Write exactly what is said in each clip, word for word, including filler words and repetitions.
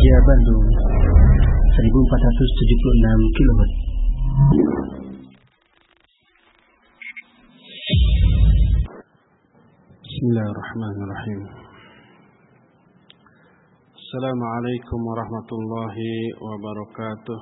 Roja Bandung seribu empat ratus tujuh puluh enam kilohertz. Bismillahirrahmanirrahim. Assalamualaikum warahmatullahi wabarakatuh.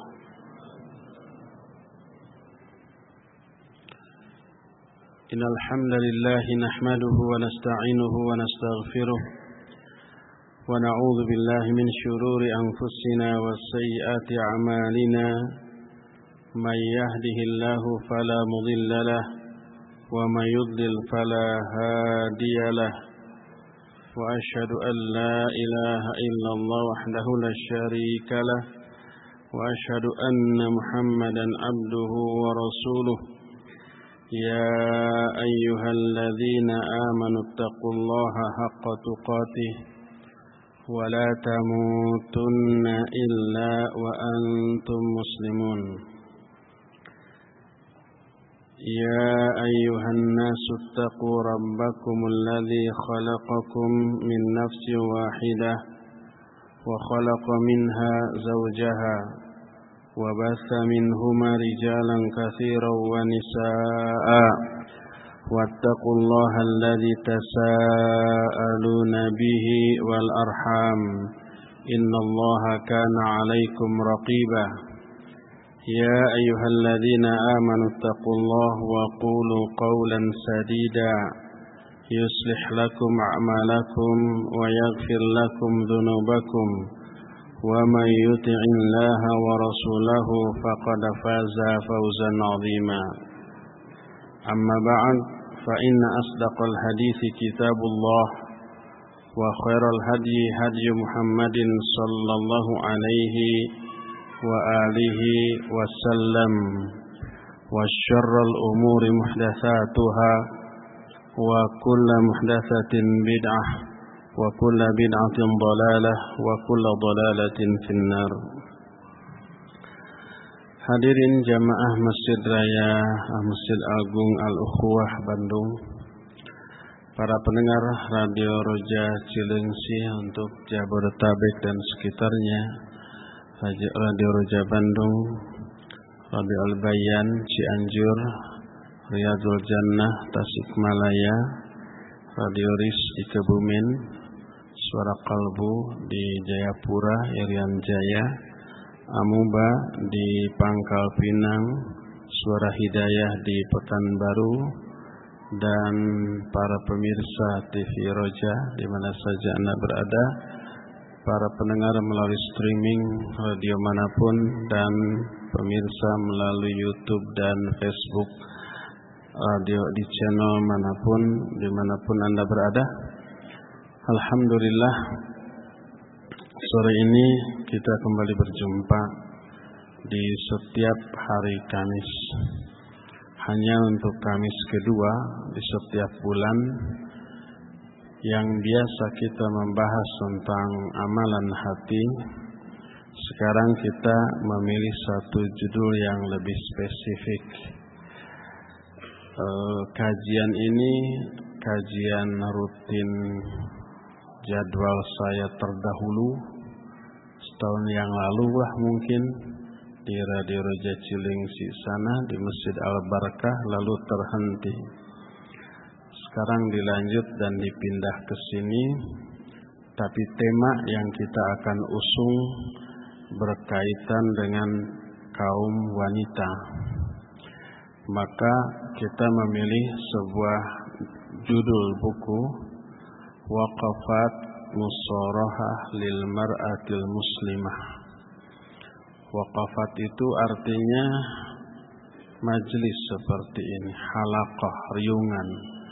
Innal hamdalillah nahmaduhu wa nasta'inuhu wa nastaghfiruh wa na'udzu billahi min shururi anfusina wa sayyiati a'malina. May yahdihillahu fala mudilla lahu وَمَن يُضْلِلْ فَلَا هَادِيَ لَهُ وَأَشْهَدُ أَن لَّا إِلَٰهَ إِلَّا اللَّهُ وَحْدَهُ لَا شَرِيكَ لَهُ وَأَشْهَدُ أَنَّ مُحَمَّدًا عَبْدُهُ وَرَسُولُهُ يَا أَيُّهَا الَّذِينَ آمَنُوا اتَّقُوا اللَّهَ حَقَّ تُقَاتِهِ وَلَا تَمُوتُنَّ إِلَّا وَأَنتُم مُّسْلِمُونَ يا أيها الناس اتقوا ربكم الذي خلقكم من نفس واحدة وخلق منها زوجها وبث منهما رجالا كثيرا ونساء واتقوا الله الذي تساءلون به والأرحام إن الله كان عليكم رقيبا يا أيها الذين آمنوا اتقوا الله وقولوا قولا سديدا يصلح لكم أعمالكم ويغفر لكم ذنوبكم ومن يطع الله ورسوله فقد فاز فوزا عظيما أما بعد فإن أصدق الحديث كتاب الله وخير الهدي هدي محمد صلى الله عليه wa alihi wasallam wa syarrul umuri muhdatsatuha wa kullu muhdatsatin bid'ah wa kullu bid'atin dhalalah wa kullu dhalalatin finnar. Hadirin jamaah Masjid Raya Masjid Agung Al-Ukhuwah Bandung, para pendengar Radio Roja Cilengsi untuk Jabodetabek dan sekitarnya, Radio Roja Bandung, Radio Al-Bayan Cianjur, Riyadul Jannah Tasikmalaya, Radio Ris di Kebumen, Suara Kalbu di Jayapura Irian Jaya, Amuba di Pangkal Pinang, Suara Hidayah di Pekanbaru, dan para pemirsa T V Roja di mana saja Anda berada, para pendengar melalui streaming radio manapun, dan pemirsa melalui YouTube dan Facebook radio di channel manapun, dimanapun Anda berada. Alhamdulillah, sore ini kita kembali berjumpa di setiap hari Kamis, hanya untuk Kamis kedua di setiap bulan, yang biasa kita membahas tentang amalan hati. Sekarang kita memilih satu judul yang lebih spesifik. E, kajian ini kajian rutin jadwal saya terdahulu setahun yang lalu lah mungkin, di Radio Roja Cilengsi sana di Masjid Al-Barakah, lalu terhenti. Sekarang dilanjut dan dipindah ke sini, tapi tema yang kita akan usung berkaitan dengan kaum wanita. Maka kita memilih sebuah judul buku, Waqafat Musharahah lil Mar'atil Muslimah. Waqafat itu artinya majelis seperti ini, halaqah, riungan,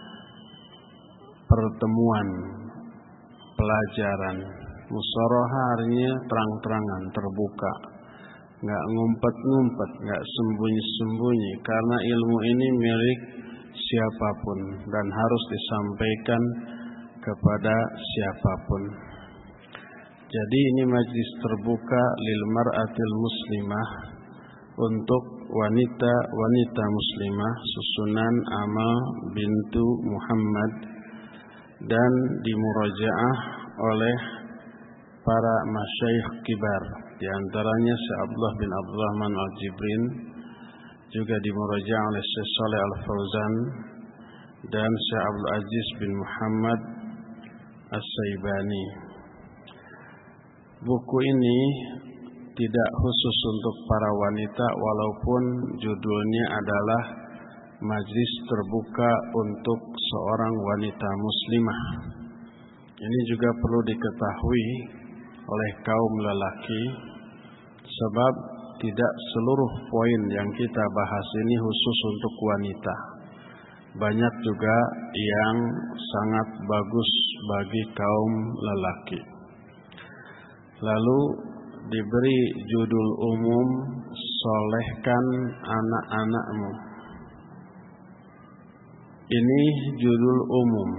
pertemuan, pelajaran. Musharahah artinya terang-terangan, terbuka, nggak ngumpet-ngumpet, nggak sembunyi-sembunyi, karena ilmu ini milik siapapun dan harus disampaikan kepada siapapun. Jadi ini majlis terbuka lil mar'atil muslimah, untuk wanita-wanita muslimah susunan Amal bintu Muhammad, dan dimurajaah oleh para masyayikh kibar, di antaranya Syekh Abdullah bin Abdurrahman Al-Jibrin, juga dimuraja' oleh Syekh Shalih Al-Fauzan dan Syekh Abdul Aziz bin Muhammad As-Saibani. Buku ini tidak khusus untuk para wanita, walaupun judulnya adalah Majlis Terbuka untuk Seorang Wanita Muslimah. Ini juga perlu diketahui oleh kaum lelaki, sebab tidak seluruh poin yang kita bahas ini khusus untuk wanita. Banyak juga yang sangat bagus bagi kaum lelaki. Lalu diberi judul umum, Solehkan Anak-Anakmu. Ini judul umum.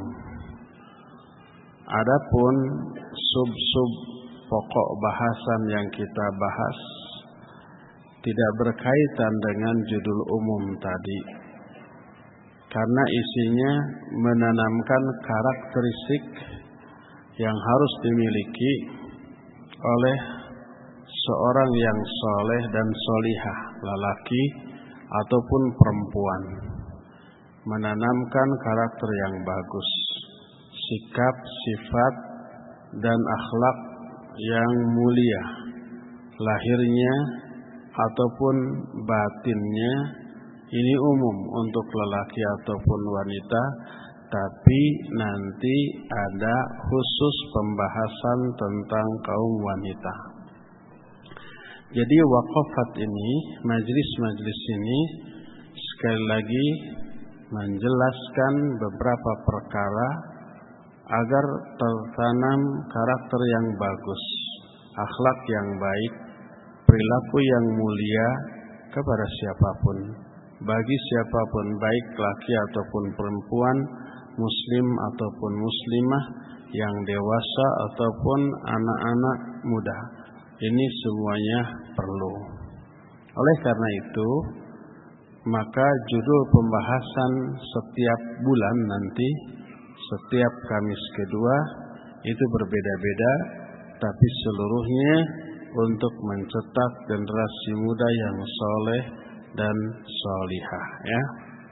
Adapun sub-sub pokok bahasan yang kita bahas tidak berkaitan dengan judul umum tadi, karena isinya menanamkan karakteristik yang harus dimiliki oleh seorang yang soleh dan solihah, lelaki ataupun perempuan. Menanamkan karakter yang bagus, sikap, sifat, dan akhlak yang mulia, lahirnya ataupun batinnya. Ini umum untuk lelaki ataupun wanita, tapi nanti ada khusus pembahasan tentang kaum wanita. Jadi waqafat ini, majlis-majlis ini sekali lagi menjelaskan beberapa perkara agar tertanam karakter yang bagus, akhlak yang baik, perilaku yang mulia kepada siapapun, bagi siapapun, baik laki ataupun perempuan, muslim ataupun muslimah, yang dewasa ataupun anak-anak muda. Ini semuanya perlu. Oleh karena itu, maka judul pembahasan setiap bulan nanti, setiap Kamis kedua itu berbeda-beda, tapi seluruhnya untuk mencetak generasi muda yang soleh dan solihah, ya.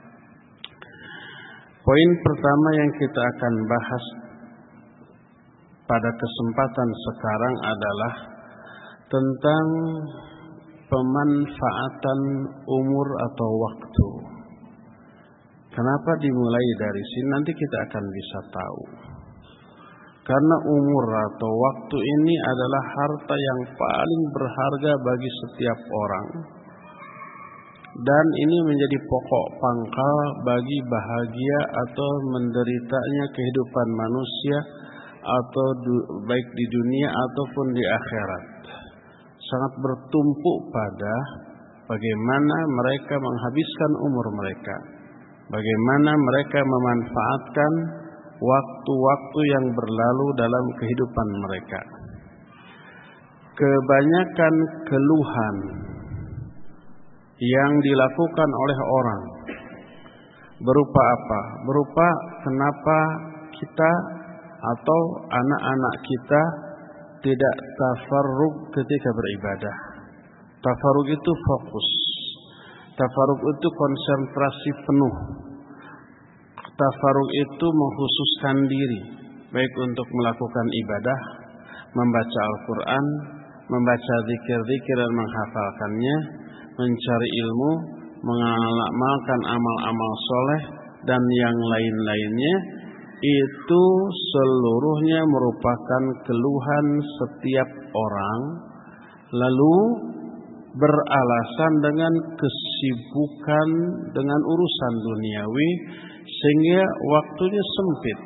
Poin pertama yang kita akan bahas pada kesempatan sekarang adalah tentang pemanfaatan umur atau waktu. Kenapa dimulai dari sini? Nanti kita akan bisa tahu. Karena umur atau waktu ini adalah harta yang paling berharga bagi setiap orang. Dan ini menjadi pokok pangkal bagi bahagia atau menderitanya kehidupan manusia, atau du- baik di dunia ataupun di akhirat. Sangat bertumpu pada bagaimana mereka menghabiskan umur mereka, bagaimana mereka memanfaatkan waktu-waktu yang berlalu dalam kehidupan mereka. Kebanyakan keluhan yang dilakukan oleh orang berupa apa? Berupa kenapa kita atau anak-anak kita tidak tafarrug ketika beribadah. Tafarrug itu fokus. Tafarrug itu konsentrasi penuh. Tafarrug itu mengkhususkan diri, baik untuk melakukan ibadah, membaca Al-Quran, membaca zikir-zikir dan menghafalkannya, mencari ilmu, mengamalkan amal-amal soleh, dan yang lain-lainnya. Itu seluruhnya merupakan keluhan setiap orang, lalu beralasan dengan kesibukan dengan urusan duniawi, sehingga waktunya sempit.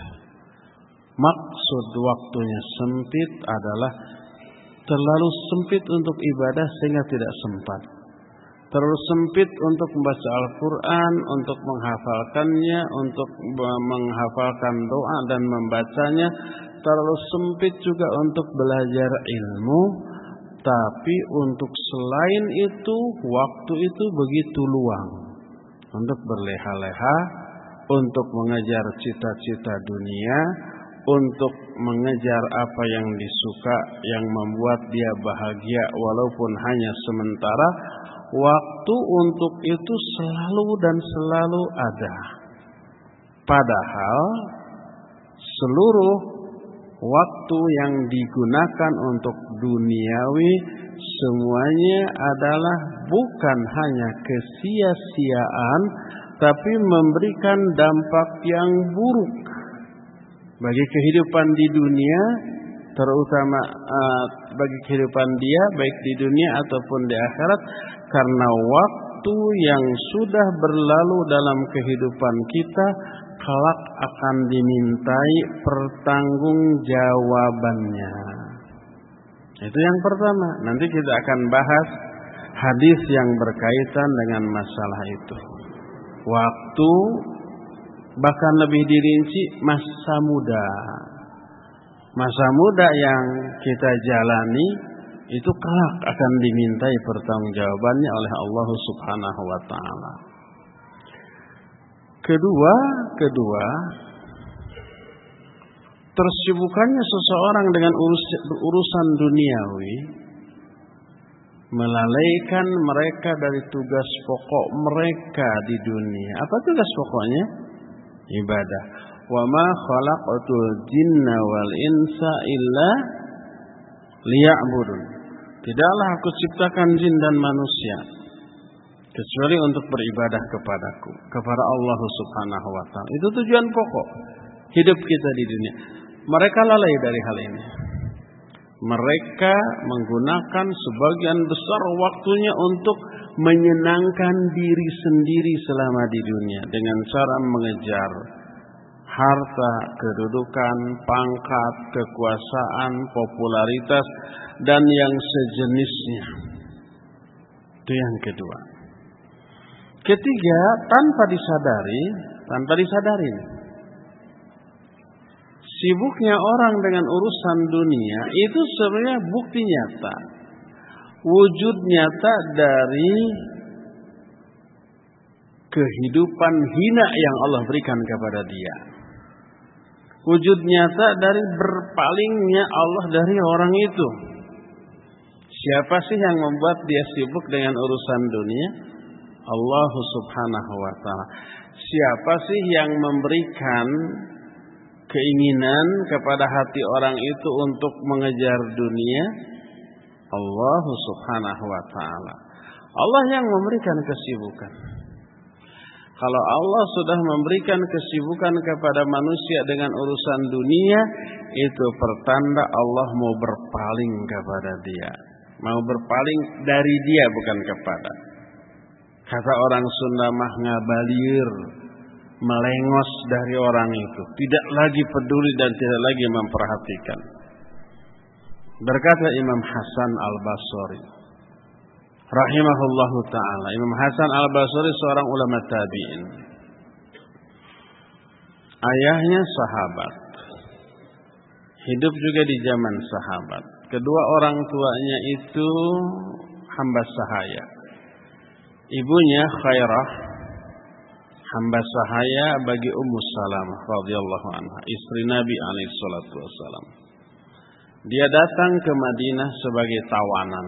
Maksud waktunya sempit adalah terlalu sempit untuk ibadah sehingga tidak sempat, terlalu sempit untuk membaca Al-Quran, untuk menghafalkannya, untuk menghafalkan doa dan membacanya, terlalu sempit juga untuk belajar ilmu. Tapi untuk selain itu, waktu itu begitu luang untuk berleha-leha, untuk mengejar cita-cita dunia, untuk mengejar apa yang disuka, yang membuat dia bahagia walaupun hanya sementara, waktu untuk itu selalu dan selalu ada. Padahal seluruh waktu yang digunakan untuk duniawi semuanya adalah bukan hanya kesia-siaan, tapi memberikan dampak yang buruk bagi kehidupan di dunia, terutama uh, bagi kehidupan dia baik di dunia ataupun di akhirat, karena waktu yang sudah berlalu dalam kehidupan kita kelak akan dimintai pertanggungjawabannya. Itu yang pertama. Nanti kita akan bahas hadis yang berkaitan dengan masalah itu. Waktu, bahkan lebih dirinci masa muda. Masa muda yang kita jalani itu kelak akan dimintai pertanggungjawabannya oleh Allah Subhanahu wa taala. Kedua, kedua, tersibukannya seseorang dengan urus, urusan duniawi melalaikan mereka dari tugas pokok mereka di dunia. Apa tugas pokoknya? Ibadah. Wa ma khalaqatul jinna wal insa illa liya'budun. Tidaklah aku ciptakan jin dan manusia kecuali untuk beribadah kepadaku, kepada Allah Subhanahu wa taala. Itu tujuan pokok hidup kita di dunia. Mereka lalai dari hal ini. Mereka menggunakan sebagian besar waktunya untuk menyenangkan diri sendiri selama di dunia dengan cara mengejar harta, kedudukan, pangkat, kekuasaan, popularitas, dan yang sejenisnya. Itu yang kedua. Ketiga, tanpa disadari, tanpa disadari, sibuknya orang dengan urusan dunia itu sebenarnya bukti nyata, wujud nyata dari kehidupan hina yang Allah berikan kepada dia. Wujud nyata dari berpalingnya Allah dari orang itu. Siapa sih yang membuat dia sibuk dengan urusan dunia? Allah Subhanahu wa taala. Siapa sih yang memberikan keinginan kepada hati orang itu untuk mengejar dunia? Allah Subhanahu wa taala. Allah yang memberikan kesibukan. Kalau Allah sudah memberikan kesibukan kepada manusia dengan urusan dunia, itu pertanda Allah mau berpaling kepada dia. Mau berpaling dari dia, bukan kepada. Kata orang Sunda mah ngabalir, melengos dari orang itu, tidak lagi peduli dan tidak lagi memperhatikan. Berkata Imam Hasan Al-Basri rahimahullahu ta'ala. Imam Hasan Al-Basri seorang ulama tabi'in. Ayahnya sahabat, hidup juga di zaman sahabat. Kedua orang tuanya itu hamba sahaya. Ibunya Khairah, hamba sahaya bagi Ummu Salamah radhiyallahu anha, istri Nabi alaihi salatu wasallam. Dia datang ke Madinah sebagai tawanan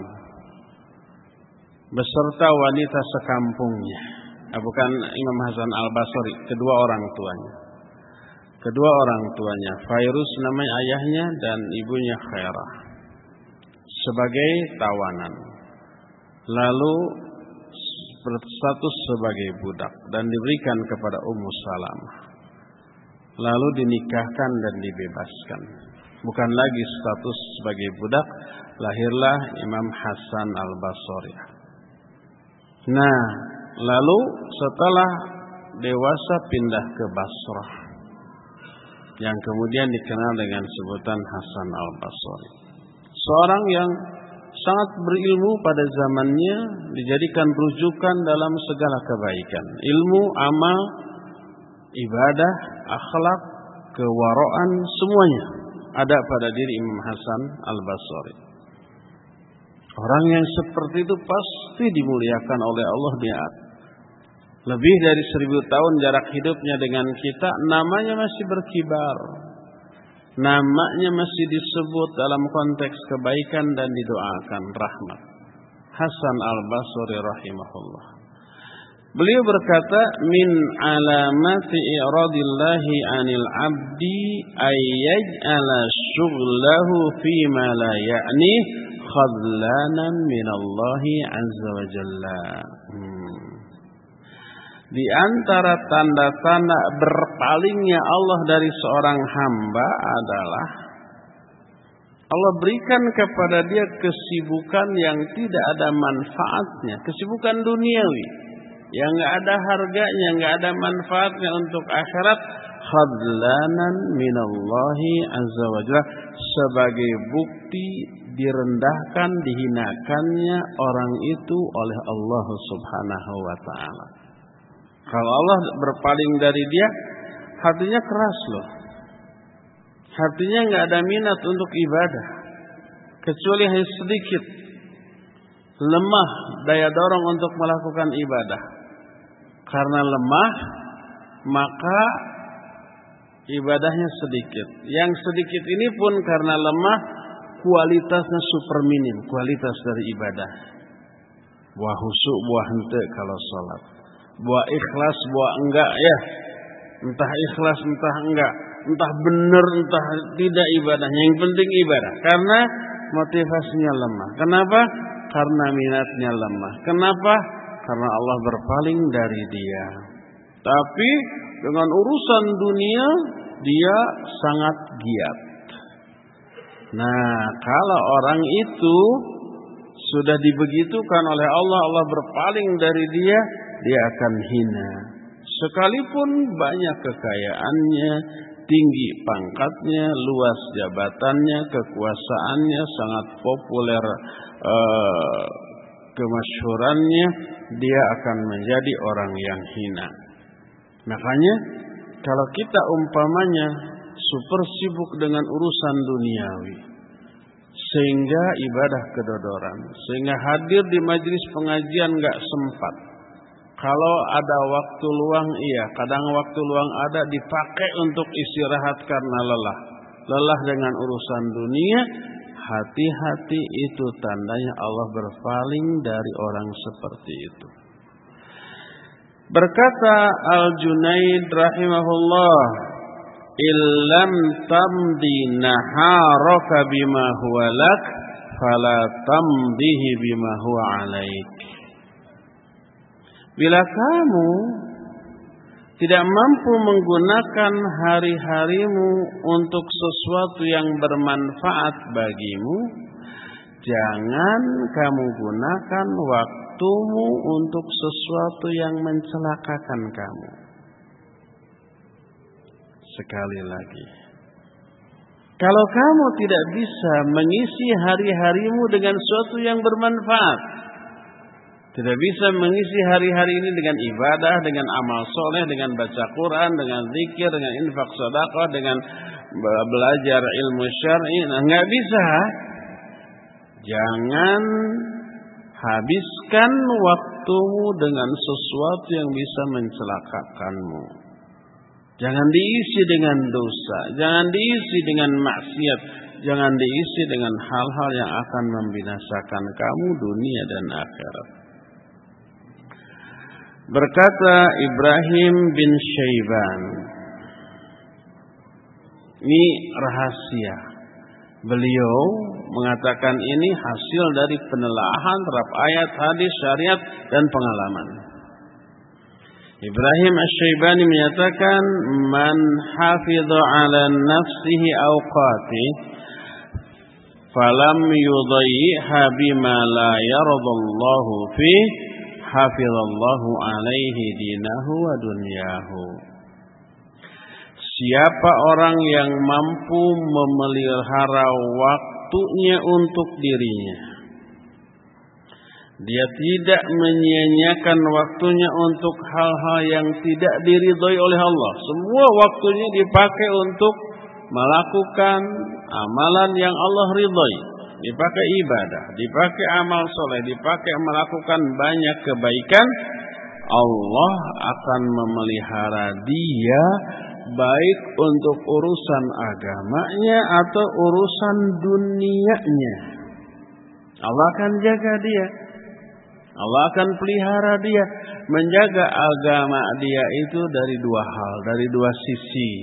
beserta wanita sekampungnya. Bukan Imam Hasan Al-Basri, kedua orang tuanya. Kedua orang tuanya, Fairuz namanya ayahnya dan ibunya Khairah, sebagai tawanan. Lalu berstatus sebagai budak dan diberikan kepada Ummu Salamah. Lalu dinikahkan dan dibebaskan. Bukan lagi status sebagai budak, lahirlah Imam Hasan Al-Basri. Nah, lalu setelah dewasa pindah ke Basrah, yang kemudian dikenal dengan sebutan Hasan Al-Basri. Seorang yang sangat berilmu pada zamannya, dijadikan rujukan dalam segala kebaikan. Ilmu, amal, ibadah, akhlak, kewaraan, semuanya ada pada diri Imam Hasan Al-Basri. Orang yang seperti itu pasti dimuliakan oleh Allah di atas. Lebih dari seribu tahun jarak hidupnya dengan kita, namanya masih berkibar. namanya masih disebut dalam konteks kebaikan dan didoakan rahmat. Hasan al-Basri rahimahullah. Beliau berkata, min alamati i'radillahi 'anil 'abdi ay yaj'ala syughlahu fi ma la ya'ni khadlanan minallahi 'azza wa jalla. Hmm. Di antara tanda-tanda berpalingnya Allah dari seorang hamba adalah Allah berikan kepada dia kesibukan yang tidak ada manfaatnya, kesibukan duniawi yang enggak ada harganya, enggak ada manfaatnya untuk akhirat, khadlanan minallahi azza wajalla, sebagai bukti direndahkan, dihinakannya orang itu oleh Allah Subhanahu wa taala. Kalau Allah berpaling dari dia, hatinya keras loh. Hatinya enggak ada minat untuk ibadah, kecuali hanya sedikit. Lemah daya dorong untuk melakukan ibadah. Karena lemah, maka ibadahnya sedikit. Yang sedikit ini pun karena lemah, kualitasnya super minim, kualitas dari ibadah. Buah husuk, buah hente kalau sholat. Buah ikhlas, buah enggak ya. Entah ikhlas, entah enggak. Entah benar, entah tidak ibadahnya. Yang penting ibadah. Karena motivasinya lemah. Kenapa? Karena minatnya lemah. Kenapa? Karena Allah berpaling dari dia. Tapi dengan urusan dunia dia sangat giat. Nah, kalau orang itu sudah dibegitukan oleh Allah, Allah berpaling dari dia, dia akan hina. Sekalipun banyak kekayaannya, tinggi pangkatnya, luas jabatannya, kekuasaannya, sangat populer eh, kemasyhurannya, dia akan menjadi orang yang hina. Makanya kalau kita umpamanya super sibuk dengan urusan duniawi, sehingga ibadah kedodoran, sehingga hadir di majelis pengajian gak sempat. Kalau ada waktu luang, iya, kadang waktu luang ada dipakai untuk istirahat karena lelah. Lelah dengan urusan dunia, hati-hati, itu tandanya Allah berpaling dari orang seperti itu. Berkata Al-Junaid rahimahullah, illam tamdi naharaka bima huwa lak, fala tamdihi bima huwa alaik. Bila kamu tidak mampu menggunakan hari-harimu untuk sesuatu yang bermanfaat bagimu, jangan kamu gunakan waktumu untuk sesuatu yang mencelakakan kamu. Sekali lagi, kalau kamu tidak bisa mengisi hari-harimu dengan sesuatu yang bermanfaat, tidak bisa mengisi hari-hari ini dengan ibadah, dengan amal soleh, dengan baca Quran, dengan zikir, dengan infak sedekah, dengan belajar ilmu syar'i, nah, nggak bisa. Jangan habiskan waktumu dengan sesuatu yang bisa mencelakakanmu. Jangan diisi dengan dosa, jangan diisi dengan maksiat, jangan diisi dengan hal-hal yang akan membinasakan kamu dunia dan akhirat. Berkata Ibrahim bin Syaiban, ini rahasia. Beliau mengatakan ini hasil dari penelaahan terhadap ayat, hadis, syariat, dan pengalaman. Ibrahim Asy-Syaibani menyatakan, man hafidha ala nafsihi awqati falam yudayyiha bima la yaradallahu fi, hafizallahu alaihi dinahu wa dunyahu. Siapa orang yang mampu memelihara waktunya untuk dirinya, dia tidak menyia-nyiakan waktunya untuk hal-hal yang tidak diridhoi oleh Allah. Semua waktunya dipakai untuk melakukan amalan yang Allah ridhoi. Dipakai ibadah, dipakai amal soleh, dipakai melakukan banyak kebaikan. Allah akan memelihara dia baik untuk urusan agamanya atau urusan dunianya. Allah akan jaga dia. Allah akan pelihara dia, menjaga agama dia itu dari dua hal, dari dua sisi.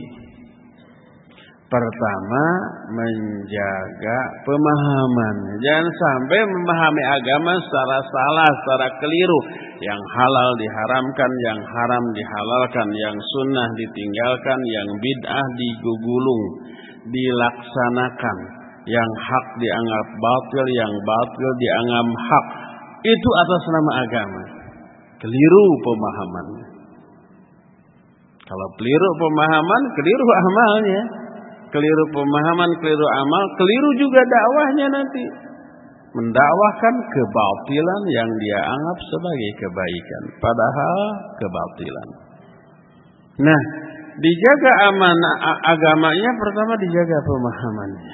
Pertama, menjaga pemahaman. Jangan sampai memahami agama secara salah, secara keliru. Yang halal diharamkan, yang haram dihalalkan, yang sunnah ditinggalkan, yang bid'ah digugulung, dilaksanakan. Yang hak dianggap batil, yang batil dianggap hak. Itu atas nama agama. Keliru pemahamannya. Kalau keliru pemahaman, keliru amalnya. Keliru pemahaman, keliru amal, keliru juga dakwahnya nanti. Mendakwahkan kebatilan yang dia anggap sebagai kebaikan, padahal kebatilan. Nah, dijaga amanah agamanya, pertama dijaga pemahamannya.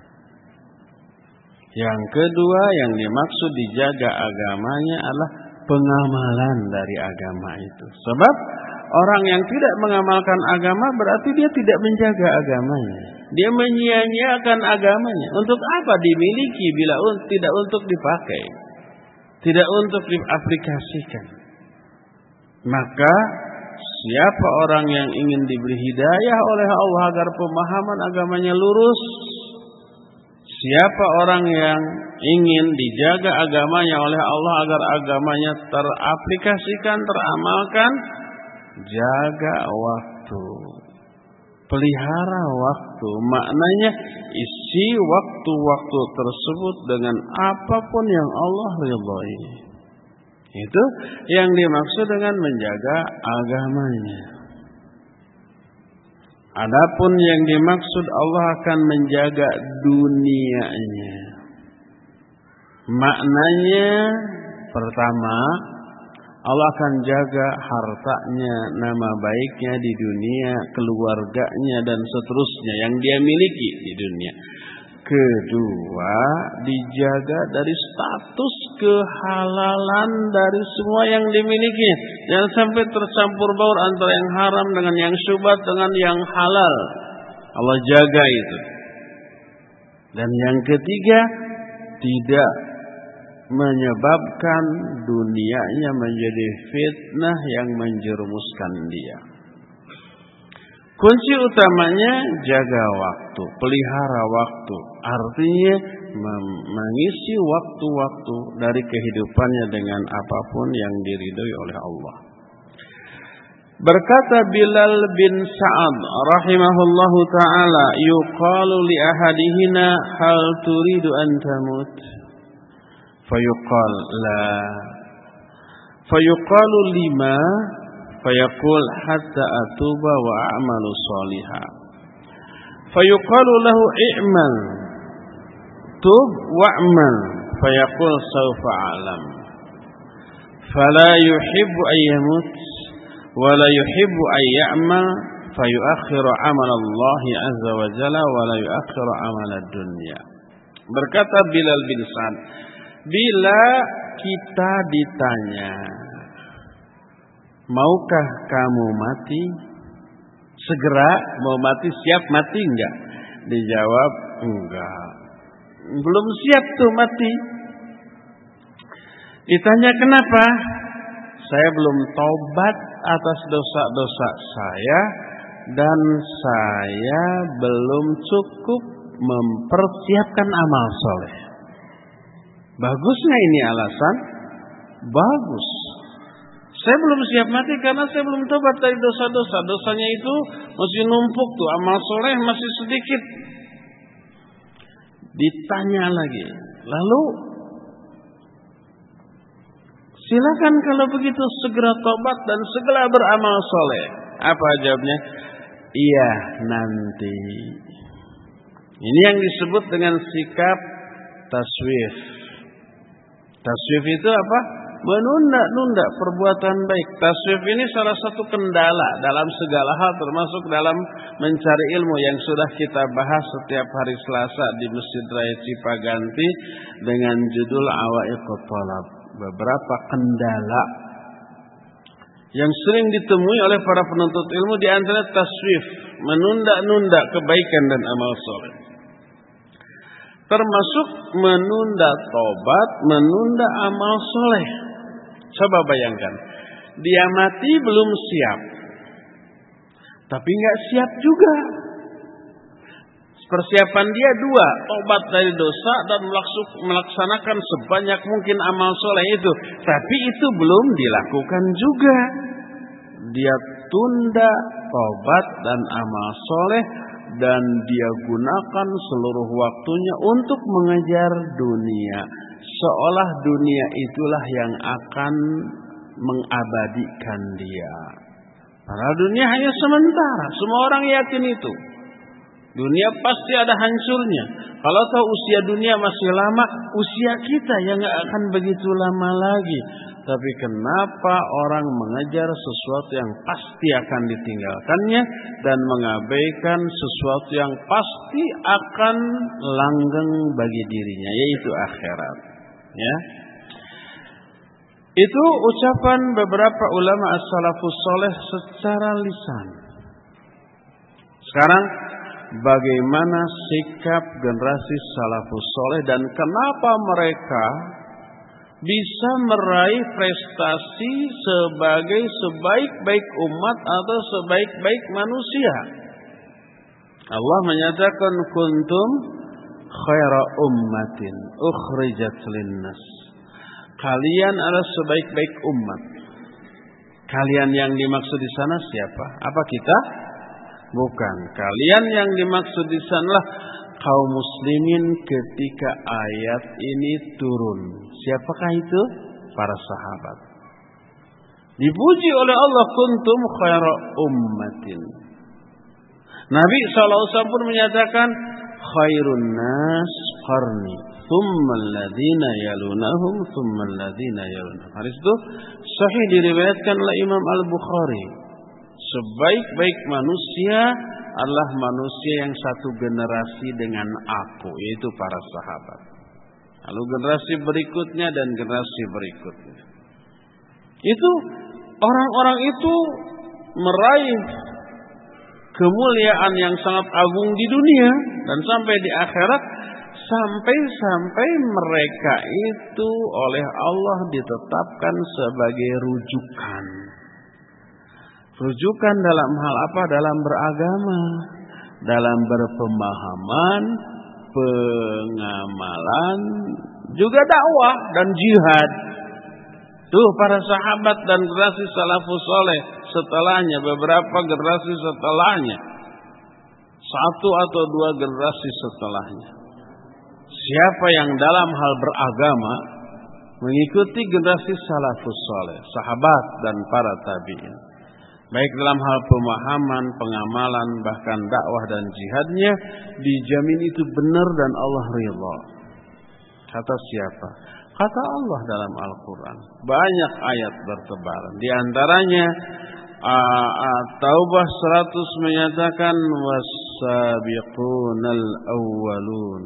Yang kedua yang dimaksud dijaga agamanya adalah pengamalan dari agama itu. Sebab orang yang tidak mengamalkan agama berarti dia tidak menjaga agamanya. Dia menyia-nyiakan agamanya. Untuk apa dimiliki bila un- tidak untuk dipakai? Tidak untuk diaplikasikan. Maka siapa orang yang ingin diberi hidayah oleh Allah agar pemahaman agamanya lurus, siapa orang yang ingin dijaga agamanya oleh Allah agar agamanya teraplikasikan, teramalkan, jaga waktu, pelihara waktu. Maknanya isi waktu-waktu tersebut dengan apapun yang Allah ridhai. Itu yang dimaksud dengan menjaga agamanya. Adapun yang dimaksud Allah akan menjaga dunianya. Maknanya pertama, Allah akan jaga hartanya, nama baiknya di dunia, keluarganya dan seterusnya yang dia miliki di dunia. Kedua, dijaga dari status kehalalan dari semua yang dimiliki. Jangan sampai tercampur baur antara yang haram dengan yang syubhat dengan yang halal. Allah jaga itu. Dan yang ketiga, tidak menyebabkan dunianya menjadi fitnah yang menjerumuskan dia. Kunci utamanya jaga waktu, pelihara waktu. Artinya mengisi waktu-waktu dari kehidupannya dengan apapun yang diridhoi oleh Allah. Berkata Bilal bin Sa'ad rahimahullahu ta'ala, yuqalu li ahadihina hal turidu an tamut? Fayuqal la. Fayuqalu lima? Fayaqul hatta atuba wa a'malu salihah. Fayuqalu lahu i'mal tub wa'mal. Fayaqul sawfa a'lam. Fala yuhibbu an yamut wa la yuhibbu an ya'mal. Fayuakhiru amal Allah azza wa jalla wa la yuakhiru amal ad-dunya. Berkata Bilal bin Sa'ad, bila kita ditanya, maukah kamu mati? Segera mau mati, siap mati enggak? Dijawab, enggak. Belum siap tuh mati. Ditanya kenapa? Saya belum taubat atas dosa-dosa saya dan saya belum cukup mempersiapkan amal soleh. Bagus nggak ini alasan? Bagus. Saya belum siap mati karena saya belum tobat dari dosa-dosa. Dosanya itu masih numpuk tuh, amal soleh masih sedikit. Ditanya lagi, lalu silakan kalau begitu segera tobat dan segera beramal soleh. Apa jawabnya? Iya nanti. Ini yang disebut dengan sikap taswif. Taswif itu apa? Menunda-nunda perbuatan baik. Taswif ini salah satu kendala dalam segala hal, termasuk dalam mencari ilmu yang sudah kita bahas setiap hari Selasa di Masjid Raya Cipaganti dengan judul Awaiqut Thalab. Beberapa kendala yang sering ditemui oleh para penuntut ilmu di antara taswif, menunda-nunda kebaikan dan amal soleh. Termasuk menunda tobat, menunda amal soleh. Coba bayangkan, dia mati belum siap, tapi nggak siap juga. Persiapan dia dua, tobat dari dosa dan melaksanakan sebanyak mungkin amal soleh itu. Tapi itu belum dilakukan juga. Dia tunda tobat dan amal soleh dan dia gunakan seluruh waktunya untuk mengejar dunia. Seolah dunia itulah yang akan mengabadikan dia. Padahal dunia hanya sementara. Semua orang yakin itu. Dunia pasti ada hancurnya. Kalau tahu usia dunia masih lama, usia kita yang gak akan begitu lama lagi. Tapi kenapa orang mengejar sesuatu yang pasti akan ditinggalkannya dan mengabaikan sesuatu yang pasti akan langgeng bagi dirinya, yaitu akhirat. Ya. Itu ucapan beberapa ulama as-salafus saleh secara lisan. Sekarang bagaimana sikap generasi salafus saleh dan kenapa mereka bisa meraih prestasi sebagai sebaik-baik umat atau sebaik-baik manusia? Allah menyatakan kuntum khaira ummatin ukhrijat linnas. Kalian adalah sebaik-baik umat. Kalian yang dimaksud di sana siapa? Apa kita? Bukan. Kalian yang dimaksud di sanalah kaum muslimin ketika ayat ini turun. Siapakah itu? Para sahabat. Dipuji oleh Allah, kuntum khaira ummatin. Nabi shallallahu alaihi wasallam pun menyatakan khairun nas qarni thumma alladhina yalunahum thumma alladhina yalunahum. Hadis itu sahih diriwayatkan oleh Imam Al-Bukhari. Sebaik-baik manusia adalah manusia yang satu generasi dengan aku, yaitu para sahabat. Lalu generasi berikutnya dan generasi berikutnya. Itu orang-orang itu meraih kemuliaan yang sangat agung di dunia dan sampai di akhirat, sampai-sampai mereka itu oleh Allah ditetapkan sebagai rujukan. Rujukan dalam hal apa? Dalam beragama, dalam berpemahaman, pengamalan, juga dakwah dan jihad. Tuh para sahabat dan generasi salafus saleh setelahnya, beberapa generasi setelahnya, satu atau dua generasi setelahnya. Siapa yang dalam hal beragama mengikuti generasi salafus saleh, sahabat dan para tabi'in, baik dalam hal pemahaman, pengamalan, bahkan dakwah dan jihadnya, dijamin itu benar dan Allah ridha. Kata siapa? Kata Allah dalam Al-Quran. Banyak ayat bertebaran. Di antaranya At-Taubah seratus menyatakan was-sabiqunal awwalun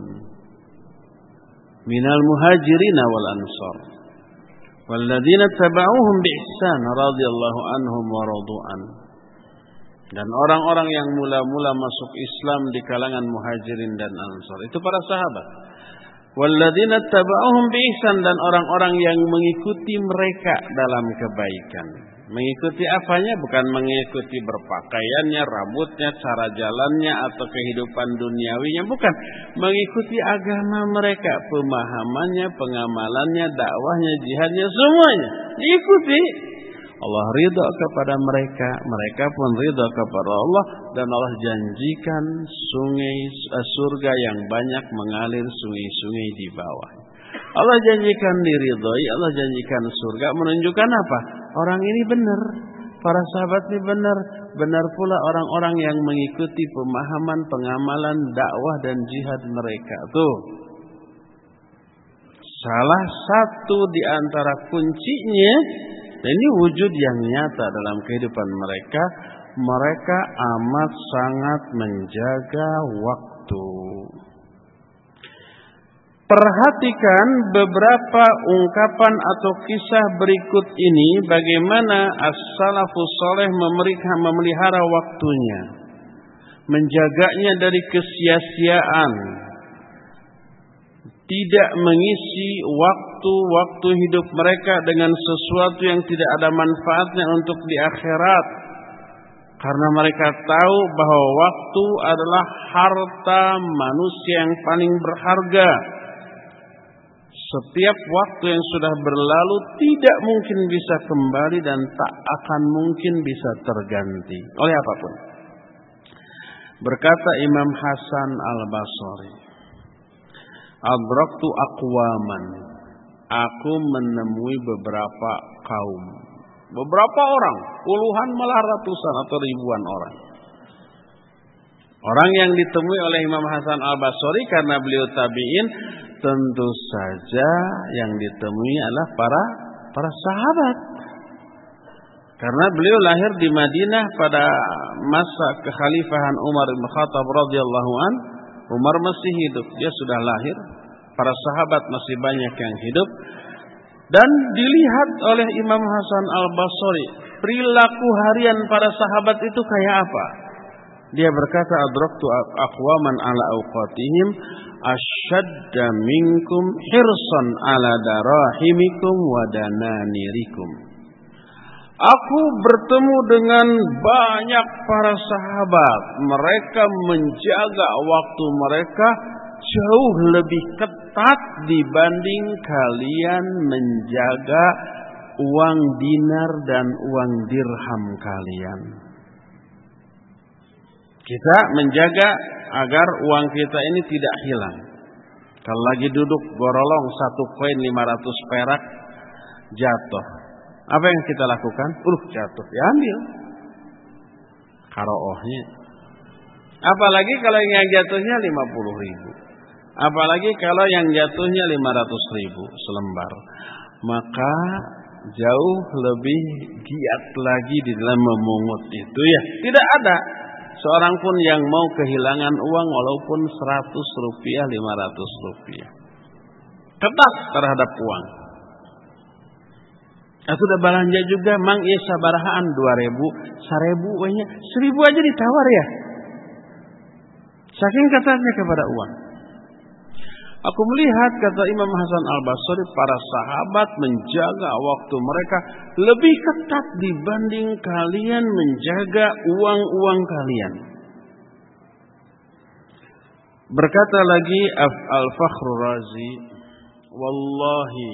minal muhajirin wal ansar walladzina tabauhum biihsan radhiyallahu anhum wa radu'an. Dan orang-orang yang mula-mula masuk Islam di kalangan muhajirin dan ansar itu para sahabat. Walladzina tabauhum biihsan, dan orang-orang yang mengikuti mereka dalam kebaikan. Mengikuti apanya? Bukan mengikuti berpakaiannya, rambutnya, cara jalannya atau kehidupan duniawinya, bukan. Mengikuti agama mereka, pemahamannya, pengamalannya, dakwahnya, jihadnya, semuanya diikuti. Allah ridha kepada mereka, mereka pun ridha kepada Allah, dan Allah janjikan sungai surga yang banyak mengalir sungai-sungai di bawah. Allah janjikan diridhai, Allah janjikan surga, menunjukkan apa? Orang ini benar, para sahabat ini benar, benar pula orang-orang yang mengikuti pemahaman, pengamalan, dakwah dan jihad mereka. Tuh, salah satu di antara kuncinya. Dan ini wujud yang nyata dalam kehidupan mereka. Mereka amat sangat menjaga waktu. Perhatikan beberapa ungkapan atau kisah berikut ini, bagaimana as-salafus saleh memelihara waktunya, menjaganya dari kesia-siaan, tidak mengisi waktu-waktu hidup mereka dengan sesuatu yang tidak ada manfaatnya untuk di akhirat, karena mereka tahu bahwa waktu adalah harta manusia yang paling berharga. Setiap waktu yang sudah berlalu tidak mungkin bisa kembali dan tak akan mungkin bisa terganti oleh apapun. Berkata Imam Hasan Al-Basri, adraktu aqwaman, aku menemui beberapa kaum, beberapa orang, puluhan malah ratusan atau ribuan orang. Orang yang ditemui oleh Imam Hasan Al-Basri karena beliau tabi'in, tentu saja yang ditemui adalah para para sahabat. Karena beliau lahir di Madinah pada masa kekhalifahan Umar bin Khattab radhiyallahu an. Umar masih hidup, dia sudah lahir. Para sahabat masih banyak yang hidup. Dan dilihat oleh Imam Hasan Al-Basri, perilaku harian para sahabat itu kayak apa? Dia berkata, adraktu aqwaman ala awqatihim asyadda minkum hirsan ala darahimikum wa dananirikum. Aku bertemu dengan banyak para sahabat. Mereka menjaga waktu mereka jauh lebih ketat dibanding kalian menjaga uang dinar dan uang dirham kalian. Kita menjaga agar uang kita ini tidak hilang. Kalau lagi duduk gorolong satu koin lima ratus perak jatuh, apa yang kita lakukan? Uh jatuh, ya ambil karoohnya. Apalagi kalau yang jatuhnya lima puluh ribu. Apalagi kalau yang jatuhnya lima ratus ribu selembar. Maka jauh lebih giat lagi di dalam memungut itu ya. Tidak ada seorang pun yang mau kehilangan uang walaupun seratus rupiah, lima ratus rupiah. Ketat terhadap uang. Aku udah belanja juga, mang iya sabarahaan dua ribu, seribu, wanya seribu aja ditawar ya. Saking ketatnya kepada uang. Aku melihat, kata Imam Hasan Al-Basri, para sahabat menjaga waktu mereka lebih ketat dibanding kalian menjaga uang-uang kalian. Berkata lagi Al-Fakhrur Razi, wallahi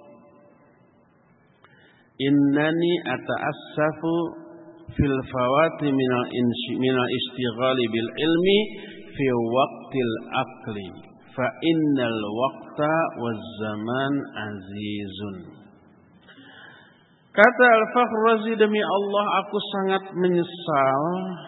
innani ata'assafu fil fawati minal istighali bil ilmi fi waqtil aqli fa innal waqta waz zaman azizun. Kata Al-Fakhrur Razi, demi Allah aku sangat menyesal.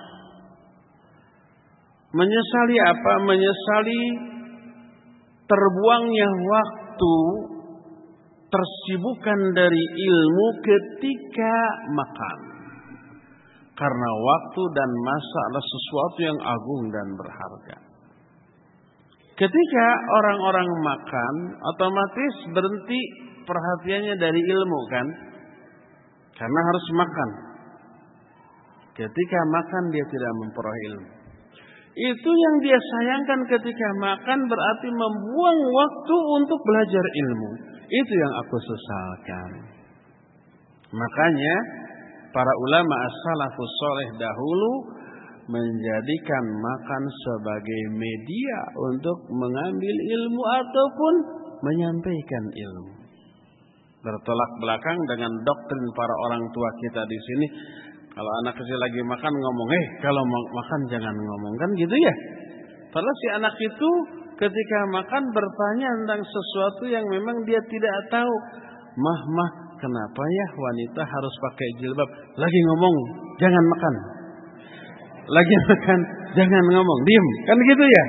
Menyesali apa? Menyesali terbuangnya waktu, tersibukan dari ilmu ketika makan. Karena waktu dan masa adalah sesuatu yang agung dan berharga. Ketika orang-orang makan, otomatis berhenti perhatiannya dari ilmu kan? Karena harus makan. Ketika makan dia tidak memperoleh ilmu. Itu yang dia sayangkan ketika makan, berarti membuang waktu untuk belajar ilmu. Itu yang aku sesalkan. Makanya para ulama as-salafus saleh dahulu menjadikan makan sebagai media untuk mengambil ilmu ataupun menyampaikan ilmu. Bertolak belakang dengan doktrin para orang tua kita di sini. Kalau anak kecil lagi makan ngomong, eh kalau mau makan jangan ngomong, kan gitu ya. Padahal si anak itu ketika makan bertanya tentang sesuatu yang memang dia tidak tahu. Mah, mah, kenapa ya wanita harus pakai jilbab? Lagi ngomong, jangan makan. Lagi makan, jangan ngomong, diam. Kan gitu ya.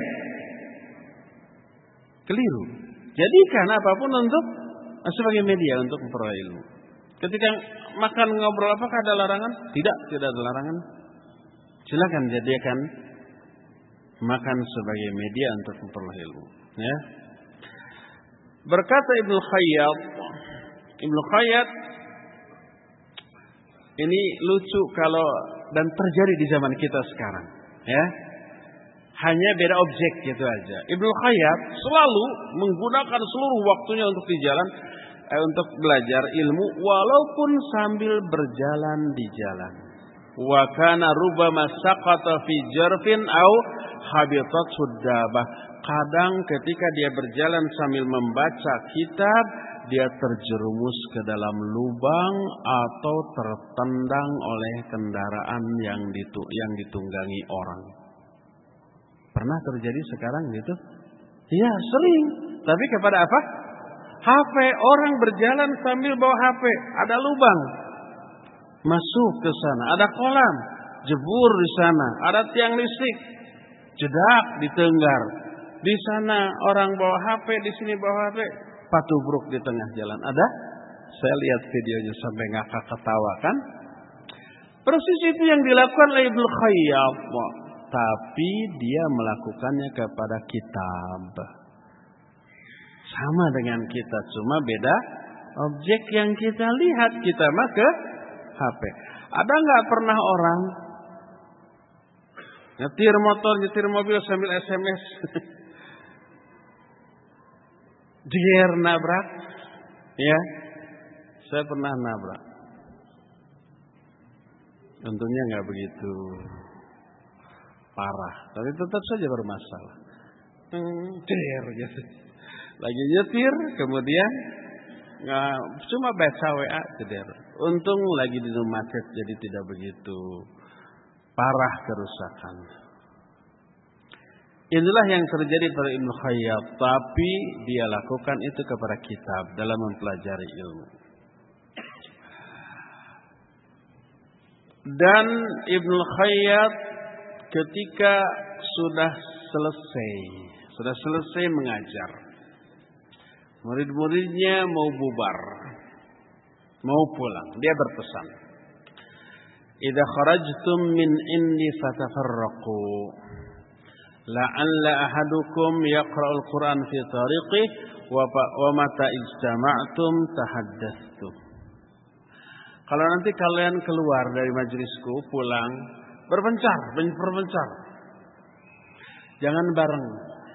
Keliru. Jadikan apapun untuk sebagai media untuk memperoleh ilmu. Ketika makan ngobrol, apakah ada larangan? Tidak, tidak ada larangan. Silakan jadikan makan sebagai media untuk memperoleh ilmu. Ya. Berkata Ibnu Khayyat, Ibnu Khayyat ini lucu kalau dan terjadi di zaman kita sekarang, ya. Hanya beda objek gitu aja. Ibnu Khayyat selalu menggunakan seluruh waktunya untuk di jalan, eh, untuk belajar ilmu walaupun sambil berjalan di jalan. Wa kana rubbama saqata fi jarfin au habitat suddabah. Kadang ketika dia berjalan sambil membaca kitab, dia terjerumus ke dalam lubang atau tertendang oleh kendaraan yang ditu yang ditunggangi orang. Pernah terjadi sekarang gitu? Iya, sering. Tapi kepada apa? H P. Orang berjalan sambil bawa H P. Ada lubang. Masuk ke sana. Ada kolam. Jebur di sana. Ada tiang listrik. Jedak ditenggar. Di sana orang bawa H P. Di sini bawa H P. Patubruk di tengah jalan. Ada? Saya lihat videonya sampai ngakak ketawa kan? Persis itu yang dilakukan oleh Ibnu Khayyat. Tapi dia melakukannya kepada kitab. Sama dengan kita, cuma beda objek yang kita lihat. Kita mah ke H P. Ada nggak pernah orang nyetir motor, nyetir mobil sambil S M S? Dia nabrak, ya? Saya pernah nabrak. Untungnya nggak begitu parah, tapi tetap saja bermasalah. Cer gitu. Lagi nyetir, kemudian nggak cuma baca W A ceder. Untung lagi di rumah macet, jadi tidak begitu parah kerusakan. Inilah yang terjadi pada Ibnu Khayyat, tapi dia lakukan itu kepada kitab dalam mempelajari ilmu. Dan Ibnu Khayyat ketika sudah selesai, sudah selesai mengajar, murid-muridnya mau bubar, mau pulang, dia berpesan, "Idza kharajtum min indi fatafarraqu, la'alla ahadukum yaqra'ul Qur'an fi tariqi wa mata ijtama'tum tahaddatstum." Kalau nanti kalian keluar dari majelisku, pulang, berpencar, berpencar. Jangan bareng.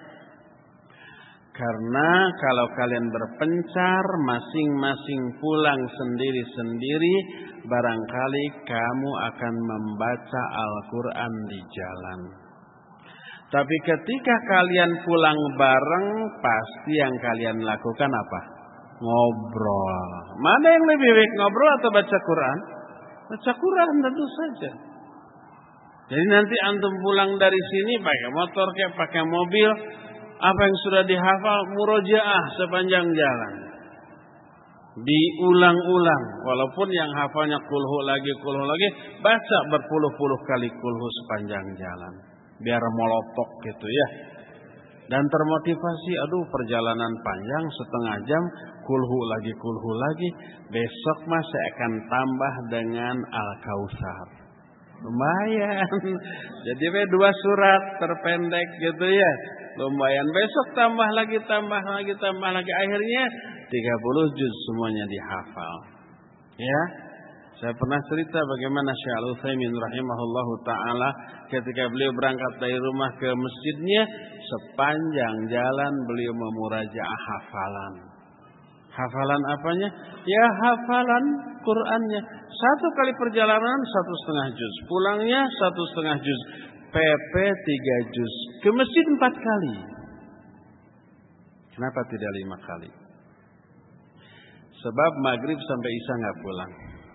Karena kalau kalian berpencar, masing-masing pulang sendiri-sendiri, barangkali kamu akan membaca Al-Quran di jalan. Tapi ketika kalian pulang bareng, pasti yang kalian lakukan apa? Ngobrol. Mana yang lebih baik, ngobrol atau baca Quran? Baca Quran tentu saja. Jadi nanti antum pulang dari sini pakai motor kayak pakai mobil, apa yang sudah dihafal murojaah sepanjang jalan. Diulang-ulang, walaupun yang hafalnya kulhu lagi kulhu lagi, baca berpuluh-puluh kali kulhu sepanjang jalan. Biar molotok gitu ya. Dan termotivasi, aduh perjalanan panjang setengah jam, kulhu lagi kulhu lagi, besok mas saya akan tambah dengan Al-Kautsar. Lumayan. Jadi dua surat terpendek gitu ya. Lumayan. Besok tambah lagi, tambah lagi, tambah lagi. Akhirnya tiga puluh juz semuanya dihafal. Ya. Saya pernah cerita bagaimana Syekh Al-Utsaimin rahimahullahu ta'ala ketika beliau berangkat dari rumah ke masjidnya, sepanjang jalan beliau memurajaah hafalan. Hafalan apanya? Ya hafalan Qur'annya. Satu kali perjalanan satu setengah juz, pulangnya satu setengah juz, P P tiga juz, ke masjid empat kali. Kenapa tidak lima kali? Sebab maghrib sampai isya nggak pulang.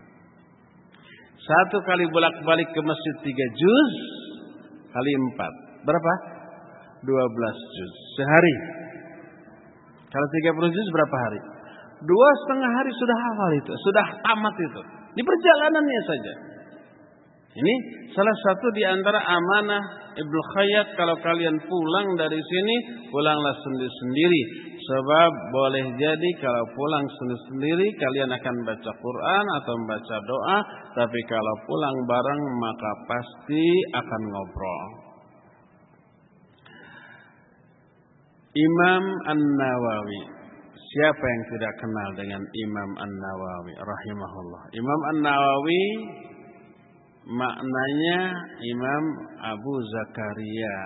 Satu kali bolak-balik ke masjid tiga juz, kali empat, berapa? Dua belas juz sehari. Kalau tiga puluh juz berapa hari? Dua setengah hari sudah hafal itu, sudah tamat itu. Di perjalanannya saja. Ini salah satu di antara amanah Ibnu Khayyat, kalau kalian pulang dari sini, pulanglah sendiri-sendiri. Sebab boleh jadi kalau pulang sendiri-sendiri, kalian akan baca Quran atau membaca doa. Tapi kalau pulang bareng, maka pasti akan ngobrol. Imam An-Nawawi, Siapa yang tidak kenal dengan Imam An-Nawawi rahimahullah? Imam An-Nawawi maknanya Imam Abu Zakaria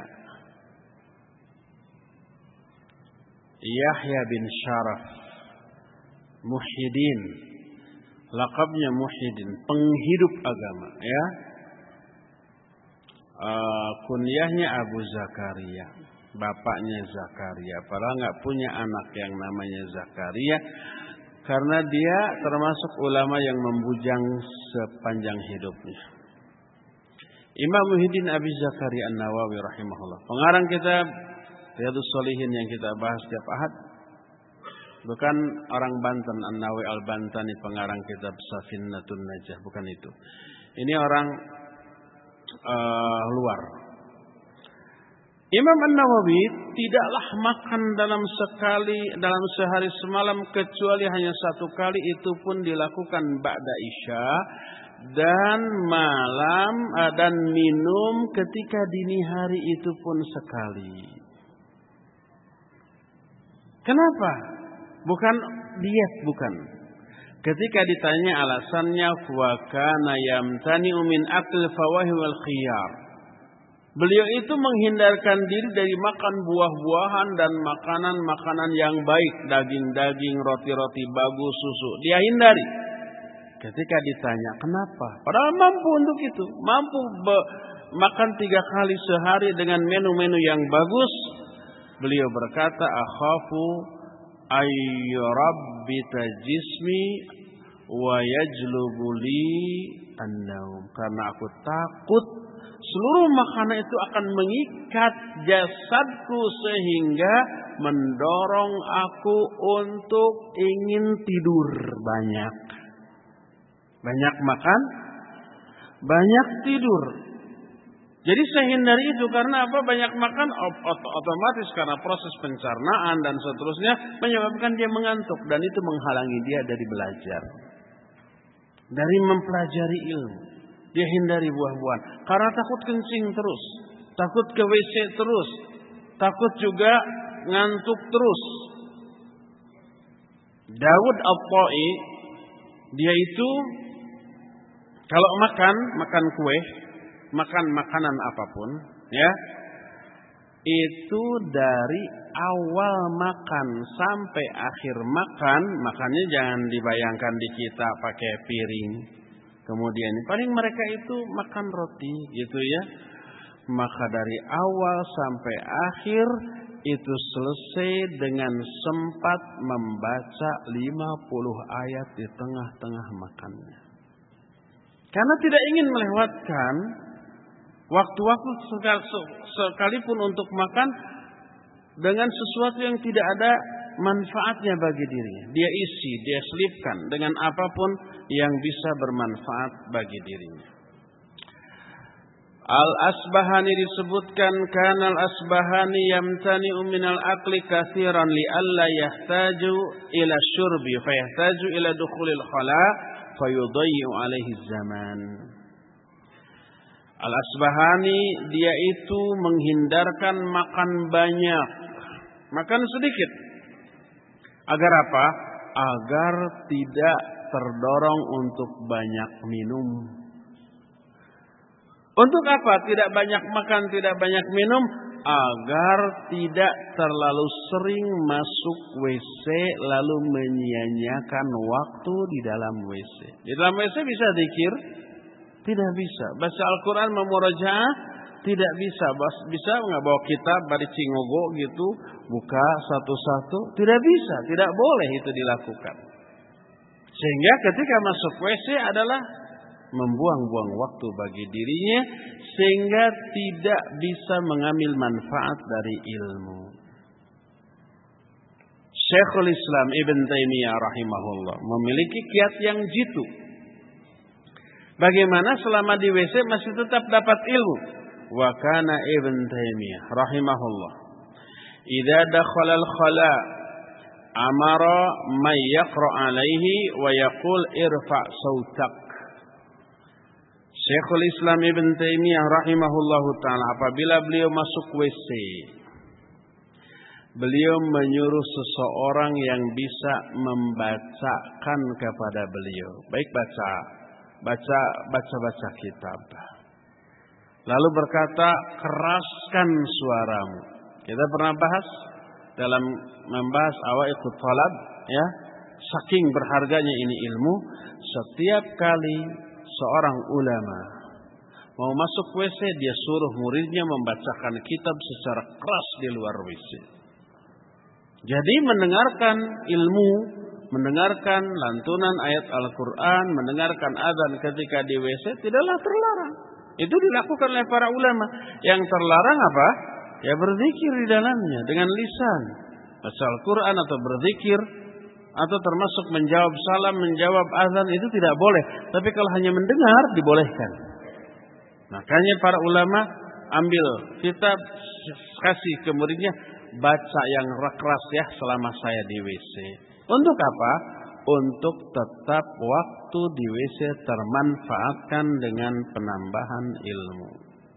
Yahya bin Syaraf Muhyiddin, laqabnya Muhyiddin, penghidup agama, ya. Uh, kunyahnya Abu Zakaria, bapaknya Zakaria, padahal nggak punya anak yang namanya Zakaria, karena dia termasuk ulama yang membujang sepanjang hidupnya. Imam Muhyiddin Abi Zakaria An-Nawawi rahimahullah, pengarang kitab Riyadhus Shalihin yang kita bahas setiap ahad. Bukan orang Banten, An-Nawawi Al-Bantani pengarang kitab Safinatun Najah, bukan itu. Ini orang uh, luar. Imam An-Nawawi tidaklah makan dalam sekali dalam sehari semalam kecuali hanya satu kali, itu pun dilakukan ba'da isya, dan malam uh, dan minum ketika dini hari itu pun sekali. Kenapa? Bukan diet, bukan. Ketika ditanya alasannya, wa kana yamtani'u min akl fawahi wal khiyar. Beliau itu menghindarkan diri dari makan buah-buahan dan makanan-makanan yang baik, daging-daging, roti-roti bagus, susu. Dia hindari. Ketika ditanya kenapa? Padahal mampu untuk itu, mampu be- makan tiga kali sehari dengan menu-menu yang bagus. Beliau berkata, akhafu ayyurabbita jismi wa yajlubu li an-naum, karena aku takut seluruh makanan itu akan mengikat jasadku sehingga mendorong aku untuk ingin tidur. Banyak banyak makan, banyak tidur. Jadi saya hindari itu karena apa? Banyak makan otomatis karena proses pencernaan dan seterusnya menyebabkan dia mengantuk, dan itu menghalangi dia dari belajar, dari mempelajari ilmu. Dia hindari buah-buahan karena takut kencing terus, takut ke W C terus, takut juga ngantuk terus. Daud Al-Ta'i, dia itu kalau makan, makan kue, makan makanan apapun, ya, itu dari awal makan sampai akhir makan, makannya jangan dibayangkan di kita pakai piring. Kemudian paling mereka itu makan roti, gitu ya. Maka dari awal sampai akhir itu selesai dengan sempat membaca lima puluh ayat di tengah-tengah makannya. Karena tidak ingin melewatkan waktu-waktu sekalipun untuk makan dengan sesuatu yang tidak ada manfaatnya bagi dirinya. Dia isi, dia selipkan dengan apapun yang bisa bermanfaat bagi dirinya. Al-Asbahani disebutkan, kana Al-Asbahani yamtani'u minal akli katsiran li alla yahtaju ila syurbi fa yahtaju ila dukhulil khala fa yudayyi'u alaihi zaman. Al-Asbahani dia itu menghindarkan makan banyak, makan sedikit. Agar apa? Agar tidak terdorong untuk banyak minum. Untuk apa? Tidak banyak makan, tidak banyak minum, agar tidak terlalu sering masuk W C lalu menyia-nyiakan waktu di dalam W C. Di dalam W C bisa zikir? Tidak bisa. Baca Al-Quran, memurajaah? Tidak bisa. Bisa nggak bawa kitab dari Cingogo gitu, buka satu-satu? Tidak bisa. Tidak boleh itu dilakukan. Sehingga ketika masuk W C adalah membuang-buang waktu bagi dirinya, sehingga tidak bisa mengambil manfaat dari ilmu. Syekhul Islam Ibn Taimiyah rahimahullah memiliki kiat yang jitu. Bagaimana selama di W C masih tetap dapat ilmu? Wa kana Ibn Taimiyah rahimahullah idza dakhala al-khala amara may yaqra alaihi wa yaqul irfa sautak. Syekhul Islam Ibn Taimiyah rahimahullahu ta'ala apabila beliau masuk W C, beliau menyuruh seseorang yang bisa membacakan kepada beliau. Baik baca, baca, baca-baca kitab. Lalu berkata, keraskan suaramu. Kita pernah bahas dalam membahas awaiqut talab, ya. Saking berharganya ini ilmu, setiap kali seorang ulama mau masuk W C, dia suruh muridnya membacakan kitab secara keras di luar W C. Jadi mendengarkan ilmu, mendengarkan lantunan ayat Al-Quran, mendengarkan azan ketika di W C tidaklah terlarang. Itu dilakukan oleh para ulama. Yang terlarang apa? Ya berzikir di dalamnya dengan lisan, baca Al-Quran atau berzikir, atau termasuk menjawab salam, menjawab azan, itu tidak boleh. Tapi kalau hanya mendengar dibolehkan. Makanya para ulama ambil kitab, kasih ke muridnya, baca yang keras ya selama saya di W C. Untuk apa? Untuk tetap waktu di W C termanfaatkan dengan penambahan ilmu.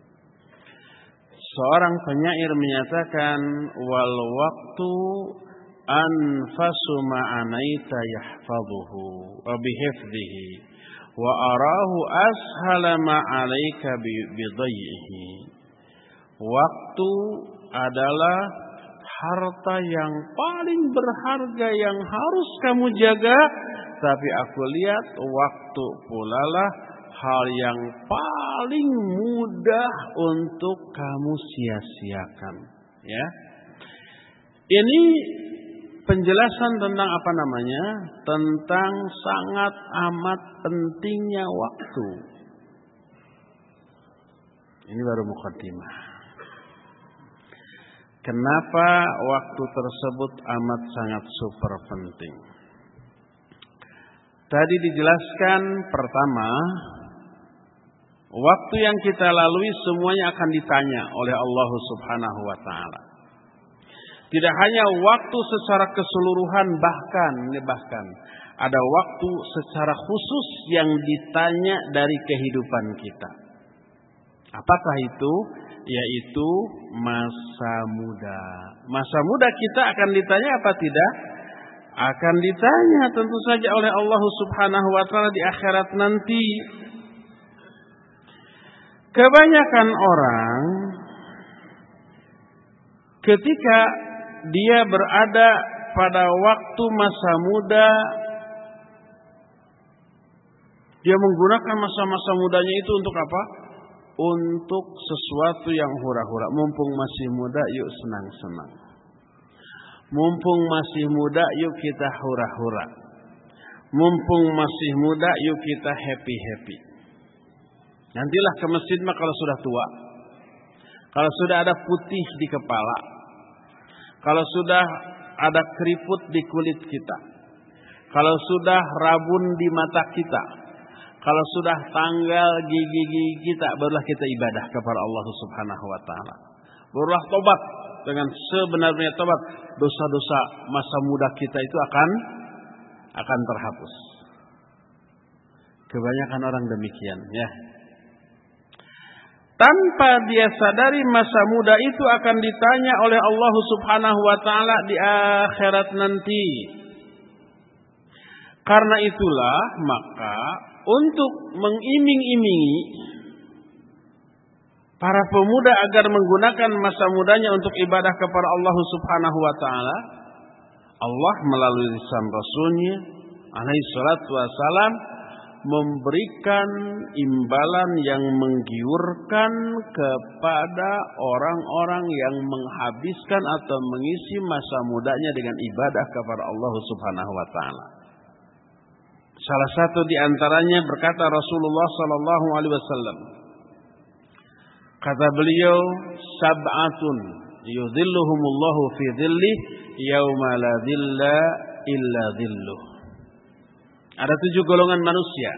Seorang penyair menyatakan, wal waktu anfasu ma'anaita yahfaduhu wa bihifdihi wa arahu ashala ma'alaika bidayyihi. Waktu adalah harta yang paling berharga yang harus kamu jaga, tapi aku lihat waktu pula lah hal yang paling mudah untuk kamu sia-siakan. Ya, ini penjelasan tentang apa namanya, tentang sangat amat pentingnya waktu. Ini baru mukaddimah. Kenapa waktu tersebut amat sangat super penting? Tadi dijelaskan pertama, waktu yang kita lalui semuanya akan ditanya oleh Allah Subhanahu wa taala. Tidak hanya waktu secara keseluruhan, bahkan bahkan ada waktu secara khusus yang ditanya dari kehidupan kita. Apakah itu? Yaitu masa muda. Masa muda kita akan ditanya apa tidak? Akan ditanya tentu saja oleh Allah Subhanahu wa taala di akhirat nanti. Kebanyakan orang ketika dia berada pada waktu masa muda, dia menggunakan masa-masa mudanya itu untuk apa? Untuk sesuatu yang hura-hura. Mumpung masih muda, yuk senang-senang. Mumpung masih muda, yuk kita hura-hura. Mumpung masih muda, yuk kita happy-happy. Nantilah ke masjid mah kalau sudah tua. Kalau sudah ada putih di kepala. Kalau sudah ada keriput di kulit kita. Kalau sudah rabun di mata kita. Kalau sudah tanggal gigi-gigi kita, barulah kita ibadah kepada Allah Subhanahu wa taala. Barulah tobat dengan sebenarnya tobat. Dosa-dosa masa muda kita itu akan akan terhapus. Kebanyakan orang demikian, ya. Tanpa dia sadari masa muda itu akan ditanya oleh Allah Subhanahu wa taala di akhirat nanti. Karena itulah maka untuk mengiming-imingi para pemuda agar menggunakan masa mudanya untuk ibadah kepada Allah Subhanahu wa taala, Allah melalui lisan Rasulnya alaihi salatu wassalam memberikan imbalan yang menggiurkan kepada orang-orang yang menghabiskan atau mengisi masa mudanya dengan ibadah kepada Allah Subhanahu wa taala. Salah satu di antaranya berkata Rasulullah sallallahu alaihi wasallam, kata beliau, sab'atun yudhilluhumullahu fi dhillih yauma la dhilla illa dhilluh. Ada tujuh golongan manusia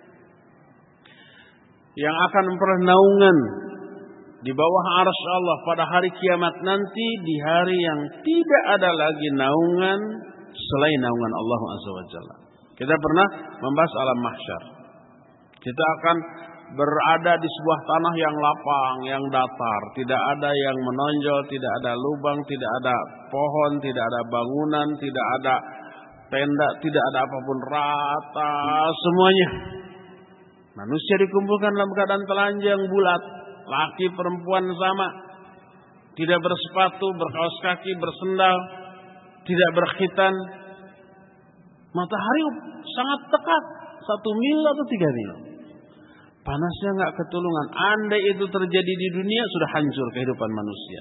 yang akan memperoleh naungan di bawah arsy Allah pada hari kiamat nanti, di hari yang tidak ada lagi naungan selain naungan Allah Azza wa Jalla. Kita pernah membahas alam mahsyar. Kita akan berada di sebuah tanah yang lapang, yang datar, tidak ada yang menonjol, tidak ada lubang, tidak ada pohon, tidak ada bangunan, tidak ada tenda, tidak ada apapun, rata semuanya. Manusia dikumpulkan dalam keadaan telanjang bulat, laki perempuan sama, tidak bersepatu, berkaos kaki, bersendal, tidak berkhitan. Matahari sangat dekat, satu mil atau tiga mil. Panasnya nggak ketulungan. Andai itu terjadi di dunia, sudah hancur kehidupan manusia.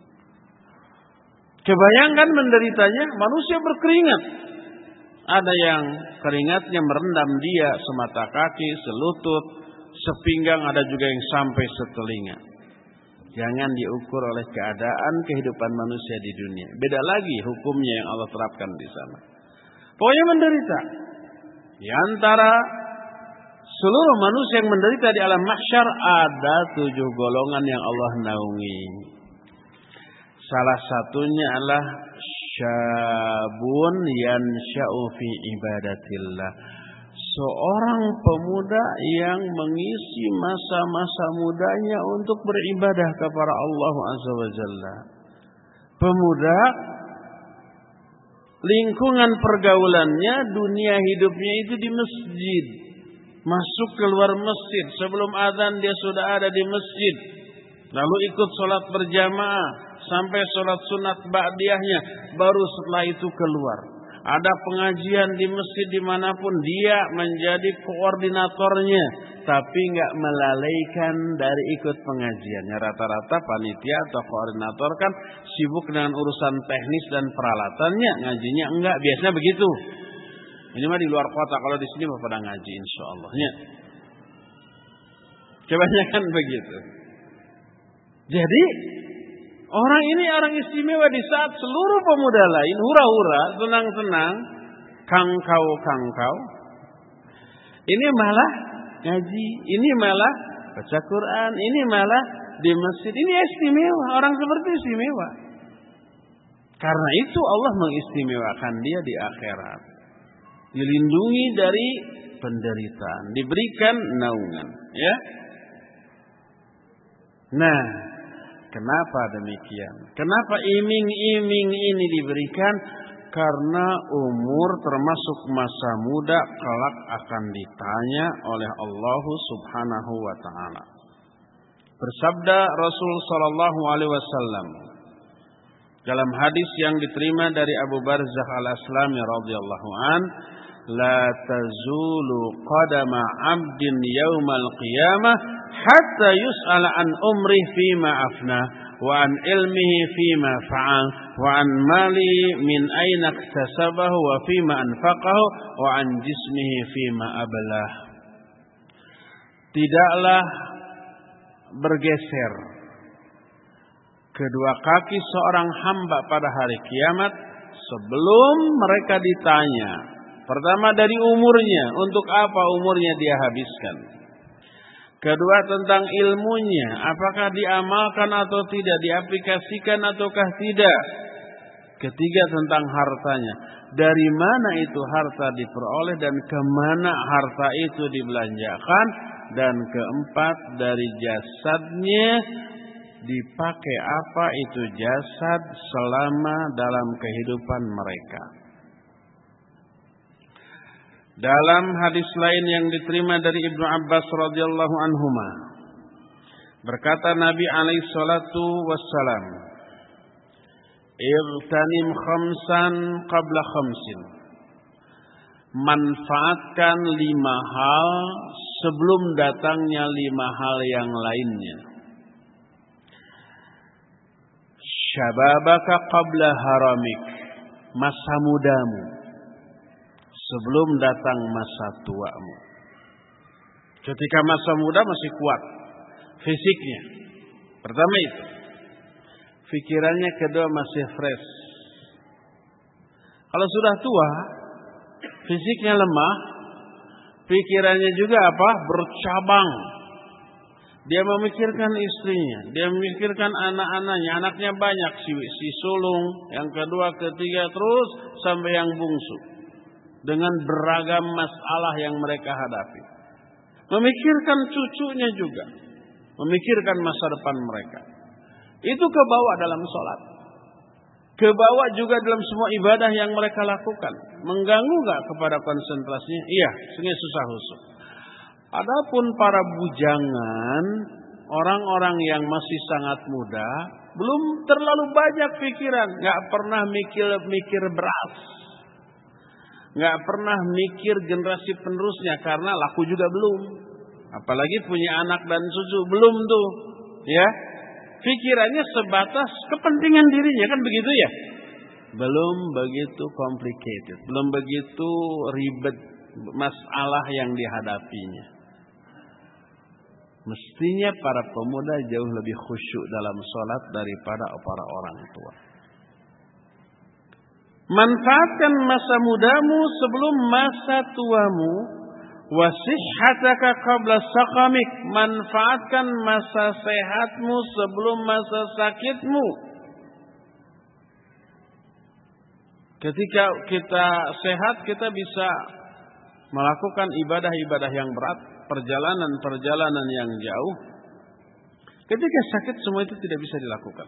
Kebayangkan menderitanya, manusia berkeringat. Ada yang keringatnya merendam dia semata kaki, selutut, sepinggang, ada juga yang sampai setelinga. Jangan diukur oleh keadaan kehidupan manusia di dunia. Beda lagi hukumnya yang Allah terapkan di sana. Pokoknya menderita. Di antara seluruh manusia yang menderita di alam mahsyar ada tujuh golongan yang Allah naungi. Salah satunya adalah syabun yansha'u fi ibadatillah. Seorang pemuda yang mengisi masa-masa mudanya untuk beribadah kepada Allah Azza wa Jalla. Pemuda, lingkungan pergaulannya, dunia hidupnya itu di masjid. Masuk keluar masjid, sebelum azan dia sudah ada di masjid. Lalu ikut sholat berjamaah sampai sholat sunat ba'diyahnya, baru setelah itu keluar. Ada pengajian di masjid dimanapun, dia menjadi koordinatornya, tapi nggak melalaikan dari ikut pengajiannya. Rata-rata panitia atau koordinator kan sibuk dengan urusan teknis dan peralatannya, ngajinya enggak, biasanya begitu. Ini mah di luar kota, kalau di sini mah pada ngaji insya Allahnya. Kebanyakan begitu. Jadi orang ini orang istimewa di saat seluruh pemuda lain hura-hura, senang-senang, kangkau-kangkau. Ini malah ngaji, ini malah baca Quran, ini malah di masjid. Ini istimewa, orang seperti istimewa. Karena itu Allah mengistimewakan dia di akhirat. Dilindungi dari penderitaan, diberikan naungan, ya. Nah, kenapa demikian? Kenapa iming-iming ini diberikan? Karena umur termasuk masa muda kelak akan ditanya oleh Allah Subhanahu wa taala. Bersabda Rasul sallallahu alaihi wasallam dalam hadis yang diterima dari Abu Barzah Al-Aslami radhiyallahu an, la tazulu qadama 'abdin yaumal qiyamah hatta yus'ala an umrihi fima afna wa an ilmihi fima fa'al wa an mali min aina iktasabahu wa fima anfaqahu wa an jismihi fima ablah. Tidaklah bergeser kedua kaki seorang hamba pada hari kiamat sebelum mereka ditanya, pertama dari umurnya, untuk apa umurnya dia habiskan. Kedua tentang ilmunya, apakah diamalkan atau tidak, diaplikasikan ataukah tidak. Ketiga tentang hartanya, dari mana itu harta diperoleh dan kemana harta itu dibelanjakan. Dan keempat, dari jasadnya, dipakai apa itu jasad selama dalam kehidupan mereka. Dalam hadis lain yang diterima dari Ibnu Abbas radhiyallahu anhuma, berkata Nabi alaihi salatu wassalam, "Igtanim khamsan qabla khamsin." Manfaatkan lima hal sebelum datangnya lima hal yang lainnya. Syababaka qabla haramik, masa mudamu sebelum datang masa tuamu. Ketika masa muda masih kuat fisiknya, pertama itu. Pikirannya kedua masih fresh. Kalau sudah tua, fisiknya lemah, pikirannya juga apa? Bercabang. Dia memikirkan istrinya, dia memikirkan anak-anaknya, anaknya banyak, si, si sulung, yang kedua, ketiga, terus sampai yang bungsu. Dengan beragam masalah yang mereka hadapi. memikirkan cucunya juga, memikirkan masa depan mereka. Itu kebawa dalam sholat, kebawa juga dalam semua ibadah yang mereka lakukan. Mengganggu gak kepada konsentrasinya? Iya, sehingga susah khusyuk. Adapun para bujangan, orang-orang yang masih sangat muda, belum terlalu banyak pikiran, gak pernah mikir-mikir beras, gak pernah mikir generasi penerusnya karena laku juga belum. Apalagi punya anak dan cucu belum tuh, ya. Pikirannya sebatas kepentingan dirinya, kan begitu ya. Belum begitu complicated, belum begitu ribet masalah yang dihadapinya. Mestinya para pemuda jauh lebih khusyuk dalam sholat daripada para orang tua. Manfaatkan masa mudamu sebelum masa tuamu. Wasihhataka qabla saqamik. Manfaatkan masa sehatmu sebelum masa sakitmu. Ketika kita sehat, kita bisa melakukan ibadah-ibadah yang berat, perjalanan-perjalanan yang jauh. Ketika sakit, semua itu tidak bisa dilakukan.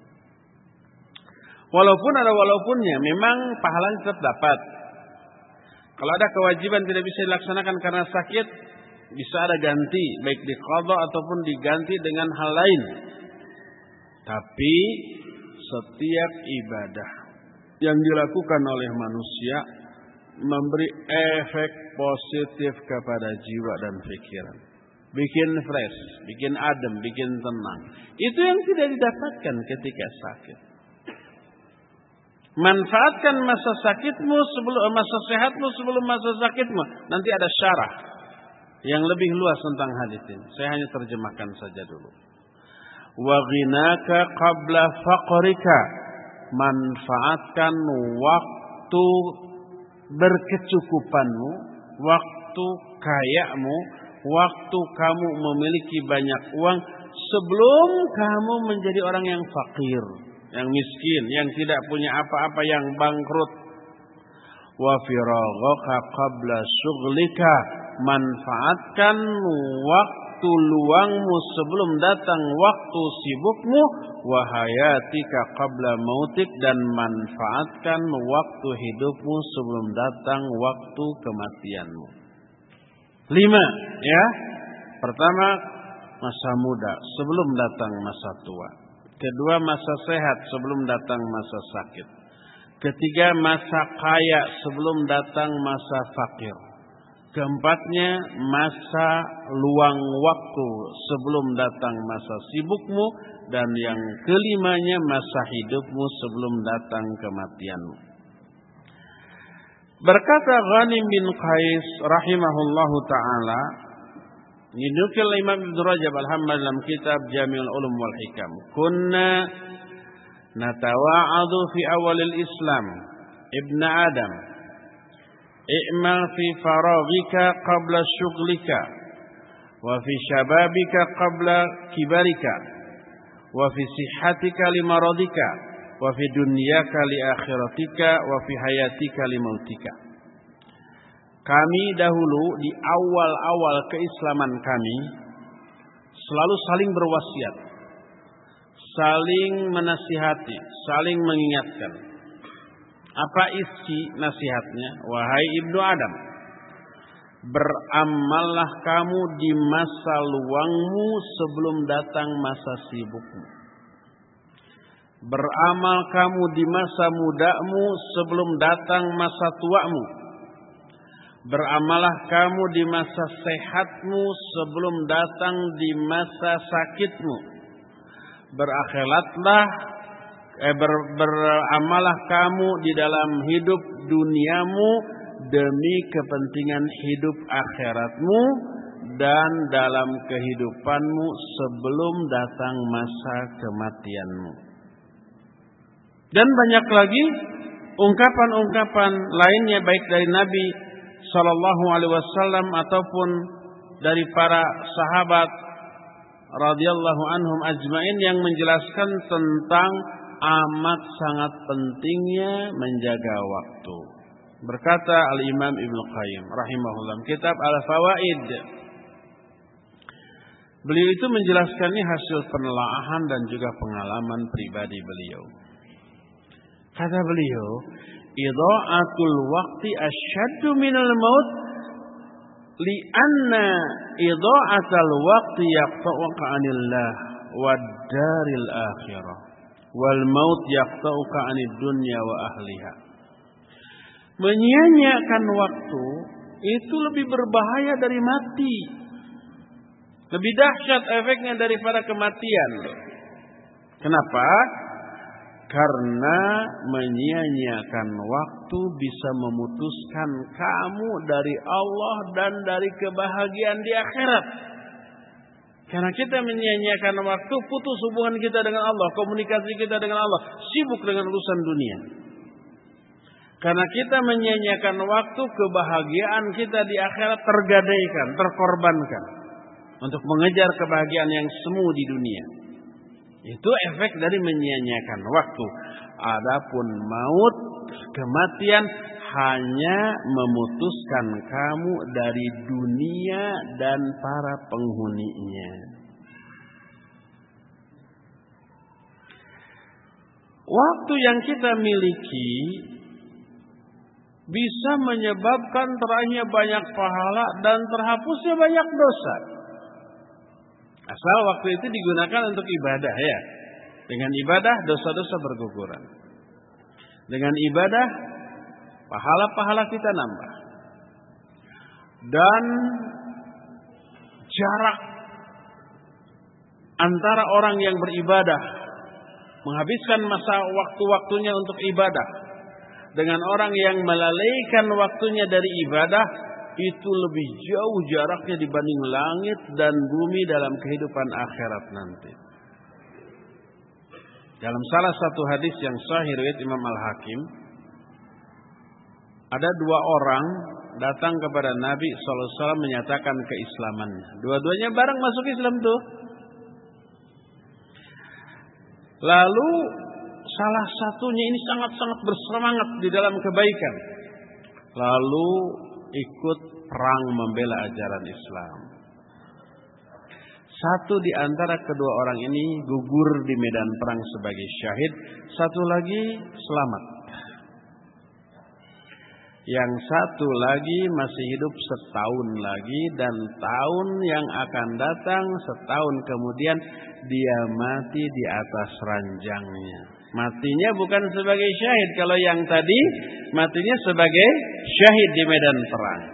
Walaupun ada walaupunnya, memang pahalanya tetap dapat. Kalau ada kewajiban tidak bisa dilaksanakan karena sakit, bisa ada ganti, baik diqadha ataupun diganti dengan hal lain. Tapi setiap ibadah yang dilakukan oleh manusia memberi efek positif kepada jiwa dan pikiran. Bikin fresh, bikin adem, bikin tenang. Itu yang tidak didapatkan ketika sakit. Manfaatkan masa sakitmu sebelum masa sehatmu sebelum masa sakitmu. Nanti ada syarah yang lebih luas tentang hadis ini. Saya hanya terjemahkan saja dulu. Wa ghinaka qabla faqrika. Manfaatkan waktu berkecukupanmu, waktu kayamu, waktu kamu memiliki banyak uang sebelum kamu menjadi orang yang fakir, yang miskin, yang tidak punya apa-apa, yang bangkrut. Wa firaghaka qabla syughlika. Manfaatkan waktu luangmu sebelum datang waktu sibukmu. Wa hayatika qabla mautik. Dan manfaatkan waktu hidupmu sebelum datang waktu kematianmu. Lima, ya. Pertama, masa muda sebelum datang masa tua. Kedua, masa sehat sebelum datang masa sakit. Ketiga, masa kaya sebelum datang masa fakir. Keempatnya, masa luang waktu sebelum datang masa sibukmu. Dan yang kelimanya, masa hidupmu sebelum datang kematianmu. Berkata Ghanim bin Qais rahimahullahu ta'ala, dinukil Imam Ibn Rajab al-Hambali dalam kitab Jami'ul Ulum wal Hikam. Kunna natawa'adu fi awalil Islam. Ibn Adam, i'mal fi faraghika qabla syughlika. Wa fi syababika qabla kibarika. Wa fi sihhatika li maradika. Wa fi dunyaka li akhiratika. Wa fi hayatika li mautika. Kami dahulu di awal-awal keislaman kami selalu saling berwasiat, saling menasihati, saling mengingatkan. Apa isi nasihatnya? Wahai Ibnu Adam, beramallah kamu di masa luangmu sebelum datang masa sibukmu. Beramal kamu di masa mudamu sebelum datang masa tuamu. Beramallah kamu di masa sehatmu sebelum datang di masa sakitmu. Berakhiratlah, eh, ber, beramallah kamu di dalam hidup duniamu demi kepentingan hidup akhiratmu dan dalam kehidupanmu sebelum datang masa kematianmu. Dan banyak lagi ungkapan-ungkapan lainnya baik dari Nabi Sallallahu Alaihi Wasallam ataupun dari para sahabat radhiyallahu anhum ajmain yang menjelaskan tentang amat sangat pentingnya menjaga waktu. Berkata Al-Imam Ibnu Qayyim rahimahullah, kitab Al-Fawaid, Beliau itu menjelaskannya hasil penelaahan dan juga pengalaman pribadi beliau. Kata beliau, idha'atul waqti asyaddu minal maut li'anna idha'atal waqti yaqta'uka 'anillah wad daril akhirah wal maut yaqta'uka 'anid dunya wa ahliha. Menyia-nyiakan waktu itu lebih berbahaya dari mati. Lebih dahsyat efeknya daripada kematian. Kenapa? Karena menyia-nyiakan waktu bisa memutuskan kamu dari Allah dan dari kebahagiaan di akhirat. Karena kita menyia-nyiakan waktu, putus hubungan kita dengan Allah, komunikasi kita dengan Allah, sibuk dengan urusan dunia. Karena kita menyia-nyiakan waktu, kebahagiaan kita di akhirat tergadaikan, terkorbankan untuk mengejar kebahagiaan yang semu di dunia. Itu efek dari menyia-nyiakan waktu. Adapun maut, kematian hanya memutuskan kamu dari dunia dan para penghuninya. Waktu yang kita miliki bisa menyebabkan teraihnya banyak pahala dan terhapusnya banyak dosa. Asal waktu itu digunakan untuk ibadah ya. Dengan ibadah dosa-dosa berguguran. Dengan ibadah pahala-pahala kita nambah. Dan jarak antara orang yang beribadah, menghabiskan masa waktu-waktunya untuk ibadah, dengan orang yang melalaikan waktunya dari ibadah, itu lebih jauh jaraknya dibanding langit dan bumi dalam kehidupan akhirat nanti. Dalam salah satu hadis yang sahih riwayat Imam Al-Hakim, ada dua orang datang kepada Nabi shallallahu alaihi wasallam menyatakan keislamannya. Dua-duanya bareng masuk Islam tuh. Lalu salah satunya ini sangat-sangat bersemangat di dalam kebaikan. Lalu ikut perang membela ajaran Islam. Satu di antara kedua orang ini gugur di medan perang sebagai syahid. Satu lagi selamat. Yang satu lagi masih hidup setahun lagi. Dan tahun yang akan datang setahun kemudian dia mati di atas ranjangnya. Matinya bukan sebagai syahid. Kalau yang tadi matinya sebagai syahid di medan perang.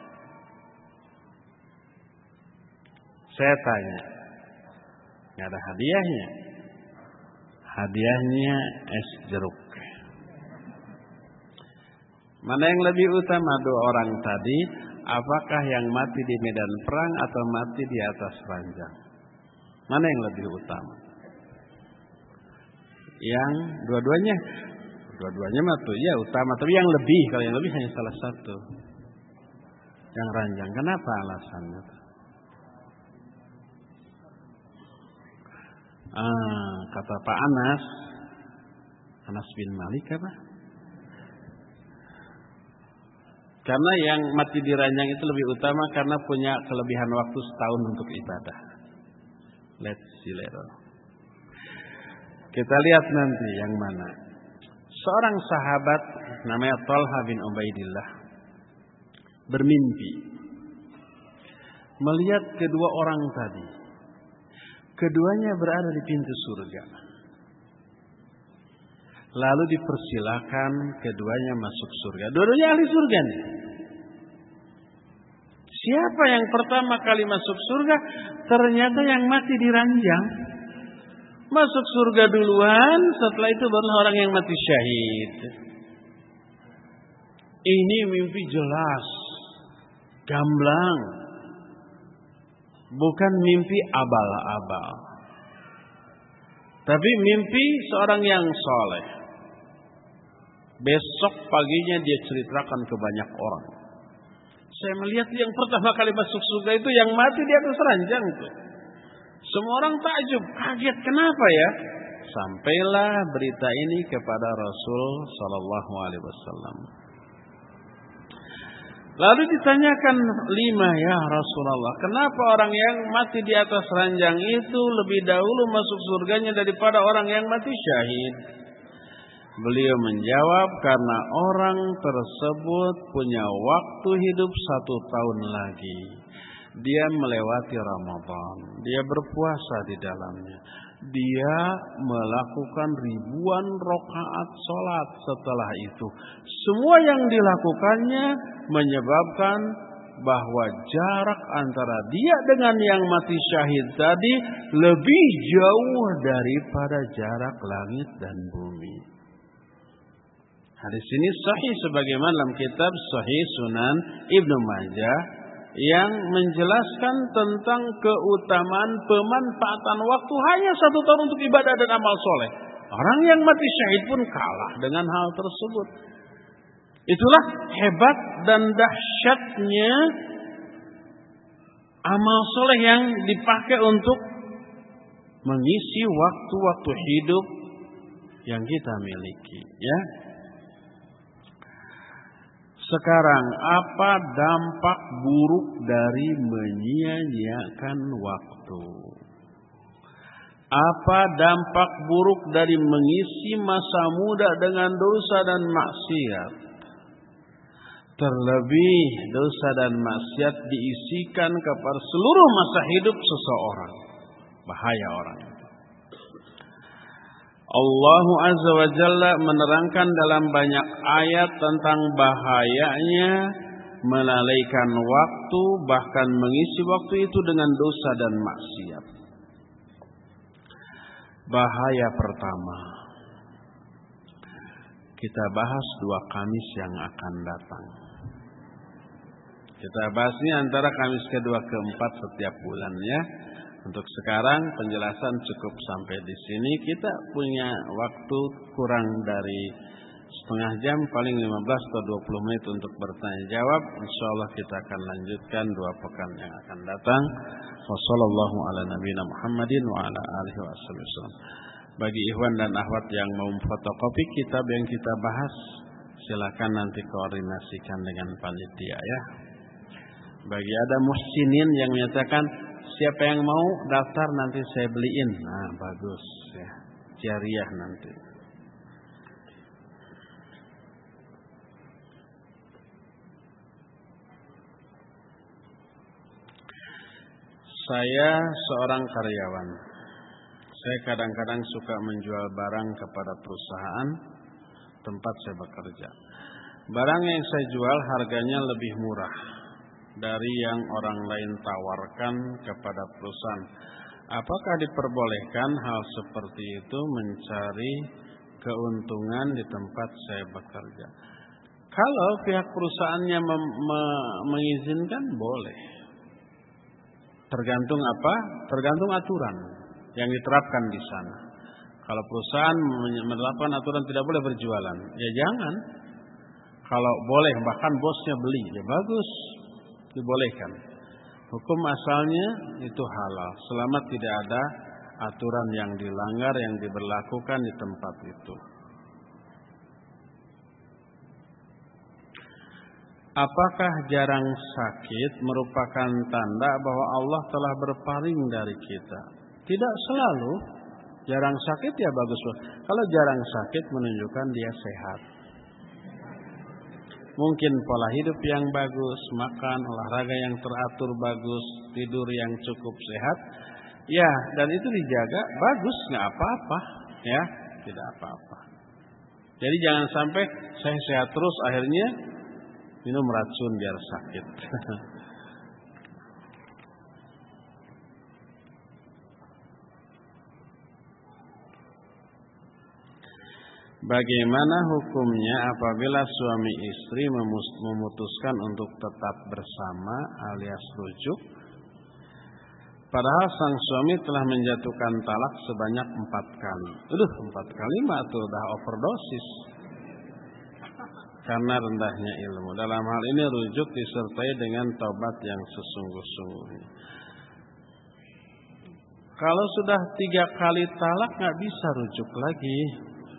Saya tanya, nggak ada hadiahnya? Hadiahnya es jeruk. Mana yang lebih utama dua orang tadi? Apakah yang mati di medan perang atau mati di atas ranjang? Mana yang lebih utama? Yang dua-duanya, dua-duanya mati ya utama, tapi yang lebih, kalau yang lebih hanya salah satu. Yang ranjang, kenapa alasannya? Ah, kata Pak Anas, Anas bin Malik apa? Karena yang mati di ranjang itu lebih utama karena punya kelebihan waktu setahun untuk ibadah. Let's see later. Kita lihat nanti yang mana. Seorang sahabat namanya Thalha bin Ubaidillah bermimpi melihat kedua orang tadi. Keduanya berada di pintu surga. Lalu dipersilakan keduanya masuk surga. Dua-duanya ahli surga nih. Siapa yang pertama kali masuk surga? Ternyata yang mati di ranjang. Masuk surga duluan, setelah itu baru orang yang mati syahid. Ini mimpi jelas, gamblang. Bukan mimpi abal-abal. Tapi mimpi seorang yang soleh. Besok paginya dia ceritakan ke banyak orang. Saya melihat yang pertama kali masuk surga itu yang mati di atas ranjang tuh. Semua orang takjub, kaget, kenapa ya? Sampailah berita ini kepada Rasul sallallahu alaihi wasallam. Lalu ditanyakan, lima ya Rasulullah, kenapa orang yang mati di atas ranjang itu lebih dahulu masuk surganya daripada orang yang mati syahid? Beliau menjawab, karena orang tersebut punya waktu hidup satu tahun lagi. Dia melewati Ramadan, dia berpuasa di dalamnya, dia melakukan ribuan rakaat sholat setelah itu. Semua yang dilakukannya menyebabkan bahwa jarak antara dia dengan yang mati syahid tadi lebih jauh daripada jarak langit dan bumi. Hadis ini sahih sebagaimana dalam kitab Sahih Sunan Ibnu Majah yang menjelaskan tentang keutamaan pemanfaatan waktu hanya satu tahun untuk ibadah dan amal soleh. Orang yang mati syahid pun kalah dengan hal tersebut. Itulah hebat dan dahsyatnya amal soleh yang dipakai untuk mengisi waktu-waktu hidup yang kita miliki. Ya. Sekarang, apa dampak buruk dari menyia-nyiakan waktu? Apa dampak buruk dari mengisi masa muda dengan dosa dan maksiat? Terlebih dosa dan maksiat diisikan kepada seluruh masa hidup seseorang. Bahaya orang itu. Allah Azza wa Jalla menerangkan dalam banyak ayat tentang bahayanya melalaikan waktu, bahkan mengisi waktu itu dengan dosa dan maksiat. Bahaya pertama, kita bahas dua Kamis yang akan datang. Kita bahas ini antara Kamis kedua keempat setiap bulannya. Untuk sekarang penjelasan cukup sampai di sini. Kita punya waktu kurang dari setengah jam, paling lima belas atau dua puluh menit untuk bertanya jawab. Insyaallah kita akan lanjutkan dua pekan yang akan datang. Wassallallahu ala nabiyina Muhammadin wa ala alihi wasallam. Bagi ikhwan dan akhwat yang mau fotokopi kitab yang kita bahas, silakan nanti koordinasikan dengan panitia ya. Bagi ada muhsinin yang menyatakan siapa yang mau daftar nanti saya beliin. Nah, bagus ya. Jariah nanti. Saya seorang karyawan. Saya kadang-kadang suka menjual barang kepada perusahaan tempat saya bekerja. Barang yang saya jual harganya lebih murah dari yang orang lain tawarkan kepada perusahaan. Apakah diperbolehkan hal seperti itu, mencari keuntungan di tempat saya bekerja? Kalau pihak perusahaannya mem- me- mengizinkan, boleh. Tergantung apa? Tergantung aturan yang diterapkan di sana. Kalau perusahaan menerapkan aturan tidak boleh berjualan, ya jangan. Kalau boleh, bahkan bosnya beli, ya bagus. Dibolehkan. Hukum asalnya itu halal selama tidak ada aturan yang dilanggar yang diberlakukan di tempat itu. Apakah jarang sakit merupakan tanda bahwa Allah telah berpaling dari kita? Tidak selalu. Jarang sakit ya bagus. Kalau jarang sakit menunjukkan dia sehat. Mungkin pola hidup yang bagus, makan, olahraga yang teratur bagus, tidur yang cukup sehat. Ya, dan itu dijaga, bagus, nggak apa-apa. Ya, tidak apa-apa. Jadi jangan sampai saya sehat terus, akhirnya minum racun biar sakit. Bagaimana hukumnya apabila suami istri memutuskan untuk tetap bersama alias rujuk, padahal sang suami telah menjatuhkan talak sebanyak empat kali. Aduh, empat kali mah tuh udah overdosis. Karena rendahnya ilmu. Dalam hal ini rujuk disertai dengan taubat yang sesungguh-sungguhnya. Kalau sudah tiga kali talak nggak bisa rujuk lagi.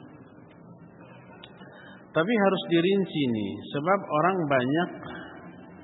Tapi harus dirinci nih, sebab orang banyak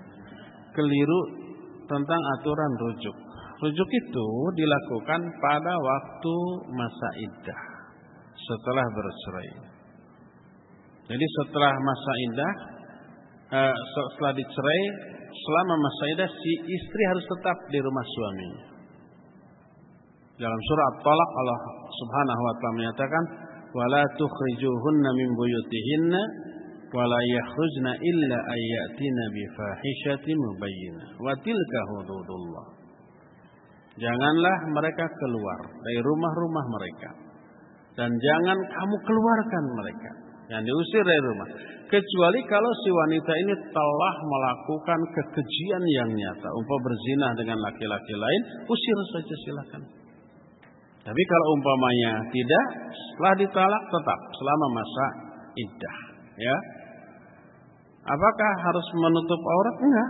keliru tentang aturan rujuk. Rujuk itu dilakukan pada waktu masa iddah, setelah bercerai. Jadi setelah masa iddah, eh, setelah dicerai, selama masa iddah si istri harus tetap di rumah suaminya. Dalam surah At-Talaq Allah Subhanahu wa taala menyatakan, "Wala tukhrijuhunna min buyutihinna wala yakhrujna illa ayyatina bi fahishatin mubayyinah wa tilka hududullah." Janganlah mereka keluar dari rumah-rumah mereka, dan jangan kamu keluarkan mereka, yang diusir dari rumah, kecuali kalau si wanita ini telah melakukan kekejian yang nyata, umpama berzina dengan laki-laki lain, usir saja silakan. Tapi kalau umpamanya tidak, setelah ditalak tetap selama masa iddah, ya. Apakah harus menutup aurat? Enggak.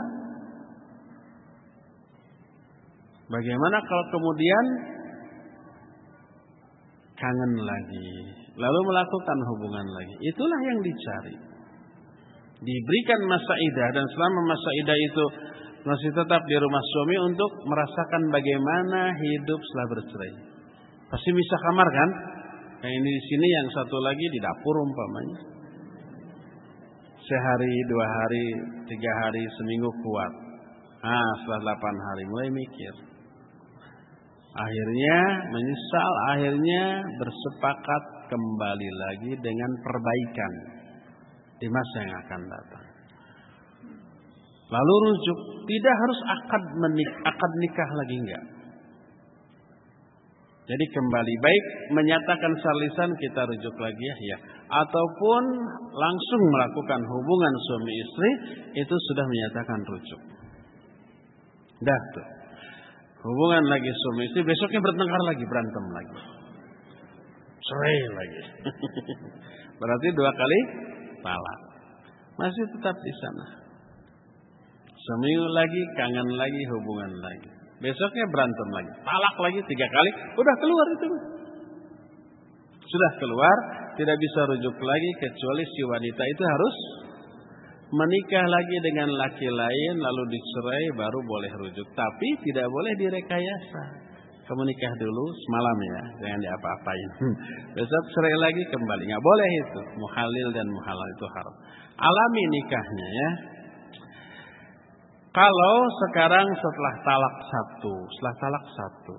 Bagaimana kalau kemudian kangen lagi, lalu melakukan hubungan lagi? Itulah yang dicari. Diberikan masa iddah, dan selama masa iddah itu masih tetap di rumah suami untuk merasakan bagaimana hidup setelah bercerai. Pasti bisa kamar kan? Yang ini di sini, yang satu lagi di dapur umpamanya. Sehari, dua hari, tiga hari, seminggu kuat. Ah, setelah delapan hari mulai mikir. Akhirnya menyesal, akhirnya bersepakat kembali lagi dengan perbaikan di masa yang akan datang. Lalu rujuk, tidak harus akad menik, akad nikah lagi, enggak. Jadi kembali, baik menyatakan salisan kita rujuk lagi ya, ya. Ataupun langsung melakukan hubungan suami istri, itu sudah menyatakan rujuk. Dah tuh. Hubungan lagi suami istri, besoknya bertengkar lagi, berantem lagi. Cerai lagi. Berarti dua kali talak. Masih tetap di sana. Seminggu lagi, kangen lagi, hubungan lagi. Besoknya berantem lagi, talak lagi tiga kali, udah keluar itu. Sudah keluar, tidak bisa rujuk lagi, kecuali si wanita itu harus menikah lagi dengan laki lain, lalu dicerai, baru boleh rujuk. Tapi tidak boleh direkayasa. Kamu nikah dulu semalam ya, jangan diapa-apain. Besok cerai lagi kembali, nggak boleh itu. Muhalil dan muhalal itu haram. Alami nikahnya ya. Kalau sekarang setelah talak satu, setelah talak satu,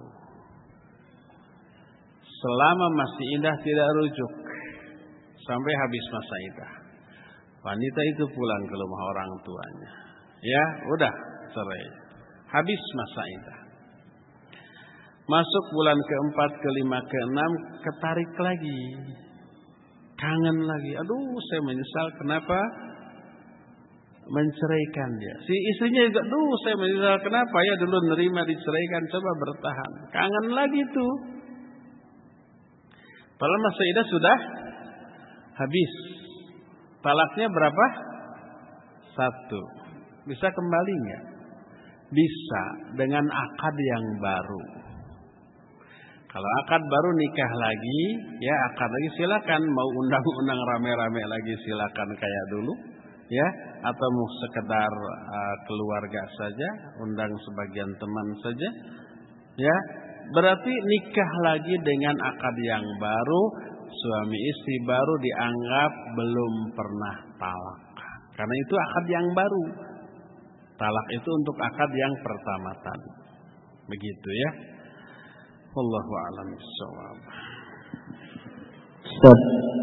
selama masih indah tidak rujuk sampai habis masa iddah, wanita itu pulang ke rumah orang tuanya, ya udah cerai, habis masa iddah, masuk bulan keempat, kelima, keenam, ketarik lagi, kangen lagi, aduh saya menyesal kenapa menceraikan dia. Si istrinya juga, duh saya menyesal kenapa ya dulu nerima diceraikan, coba bertahan. Kangen lagi tuh. Padahal masa iddah sudah habis. Talaknya berapa? Satu. Bisa kembali nggak? Bisa, dengan akad yang baru. Kalau akad baru nikah lagi, ya akad lagi silakan. Mau undang-undang rame-rame lagi silakan kayak dulu. Ya, atau mau sekedar uh, keluarga saja, undang sebagian teman saja, ya, berarti nikah lagi dengan akad yang baru, suami istri baru dianggap belum pernah talak, karena itu akad yang baru. Talak itu untuk akad yang pertama tadi, begitu ya. Wallahu a'lam bishawab. Stop.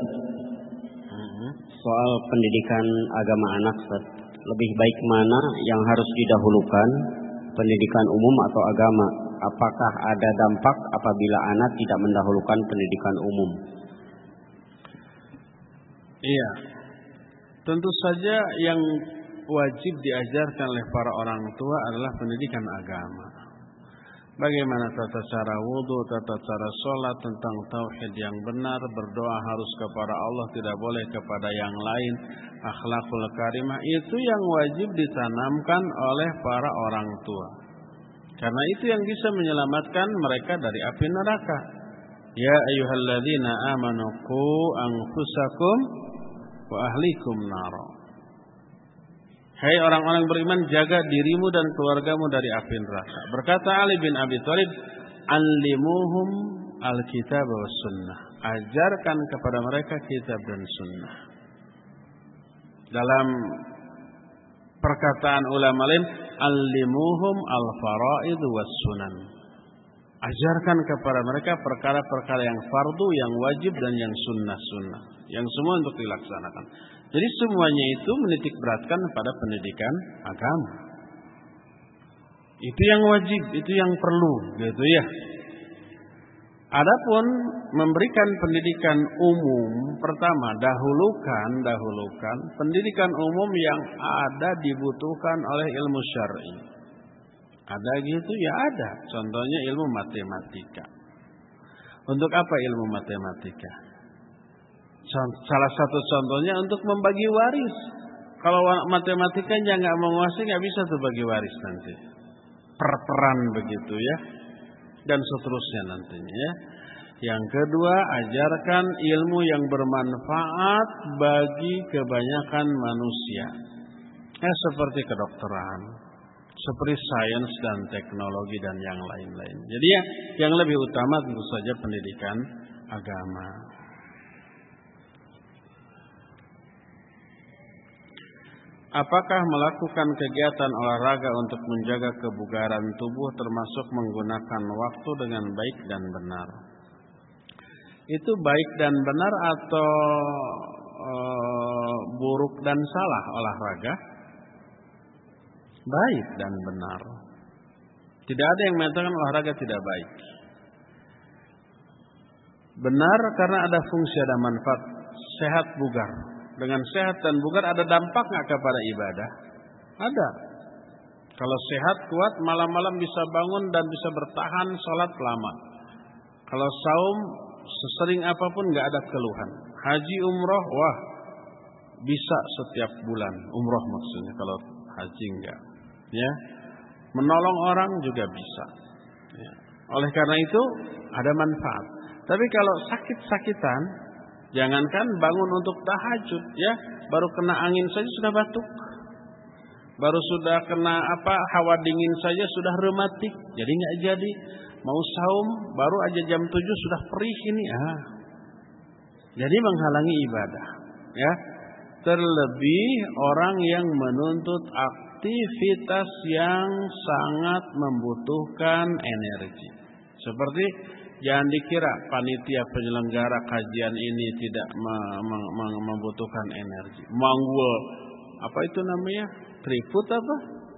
Soal pendidikan agama anak, Ustaz. Lebih baik mana yang harus didahulukan, pendidikan umum atau agama? Apakah ada dampak apabila anak tidak mendahulukan pendidikan umum? Iya. Tentu saja yang wajib diajarkan oleh para orang tua adalah pendidikan agama. Bagaimana tata cara wudu, tata cara sholat, tentang tauhid yang benar, berdoa harus kepada Allah, tidak boleh kepada yang lain, akhlakul karimah, itu yang wajib ditanamkan oleh para orang tua. Karena itu yang bisa menyelamatkan mereka dari api neraka. Ya ayyuhalladzina amanu qu anfusakum wa ahlikum nara. Hai orang-orang beriman, jaga dirimu dan keluargamu dari api neraka. Berkata Ali bin Abi Thalib, "Allimuhum al-kitab was sunnah." Ajarkan kepada mereka kitab dan sunnah. Dalam perkataan ulama lain, "Allimuhum al-fara'id was sunan." Ajarkan kepada mereka perkara-perkara yang fardu, yang wajib dan yang sunnah-sunnah, yang semua untuk dilaksanakan. Jadi semuanya itu menitik beratkan pada pendidikan agama. Itu yang wajib, itu yang perlu, gitu ya. Adapun memberikan pendidikan umum, pertama dahulukan, dahulukan pendidikan umum yang ada dibutuhkan oleh ilmu syar'i. Ada gitu ya ada. Contohnya ilmu matematika. Untuk apa ilmu matematika? Salah satu contohnya untuk membagi waris. Kalau matematikanya nggak menguasai, nggak bisa tuh bagi waris nanti. Per-peran begitu ya, dan seterusnya nantinya ya. Yang kedua, ajarkan ilmu yang bermanfaat bagi kebanyakan manusia. Ya, seperti kedokteran, seperti sains dan teknologi dan yang lain-lain. Jadi ya, yang lebih utama tentu saja pendidikan agama. Apakah melakukan kegiatan olahraga untuk menjaga kebugaran tubuh termasuk menggunakan waktu dengan baik dan benar? Itu baik dan benar atau e, buruk dan salah olahraga? Baik dan benar. Tidak ada yang mengatakan olahraga tidak baik. Benar karena ada fungsi, ada manfaat, sehat bugar. Dengan sehat dan bugar ada dampak nggak kepada ibadah? Ada. Kalau sehat kuat, malam-malam bisa bangun dan bisa bertahan sholat lama. Kalau saum sesering apapun nggak ada keluhan. Haji umroh, wah bisa setiap bulan umroh maksudnya. Kalau haji enggak, ya. Menolong orang juga bisa. Ya. Oleh karena itu ada manfaat. Tapi kalau sakit-sakitan, jangankan bangun untuk tahajud, ya, baru kena angin saja sudah batuk, baru sudah kena apa hawa dingin saja sudah rematik, jadi nggak jadi. Mau saum baru aja jam tujuh sudah perih ini, ah, jadi menghalangi ibadah, ya. Terlebih orang yang menuntut aktivitas yang sangat membutuhkan energi, seperti jangan dikira panitia penyelenggara kajian ini tidak membutuhkan energi. Manggul apa itu namanya? Triput apa?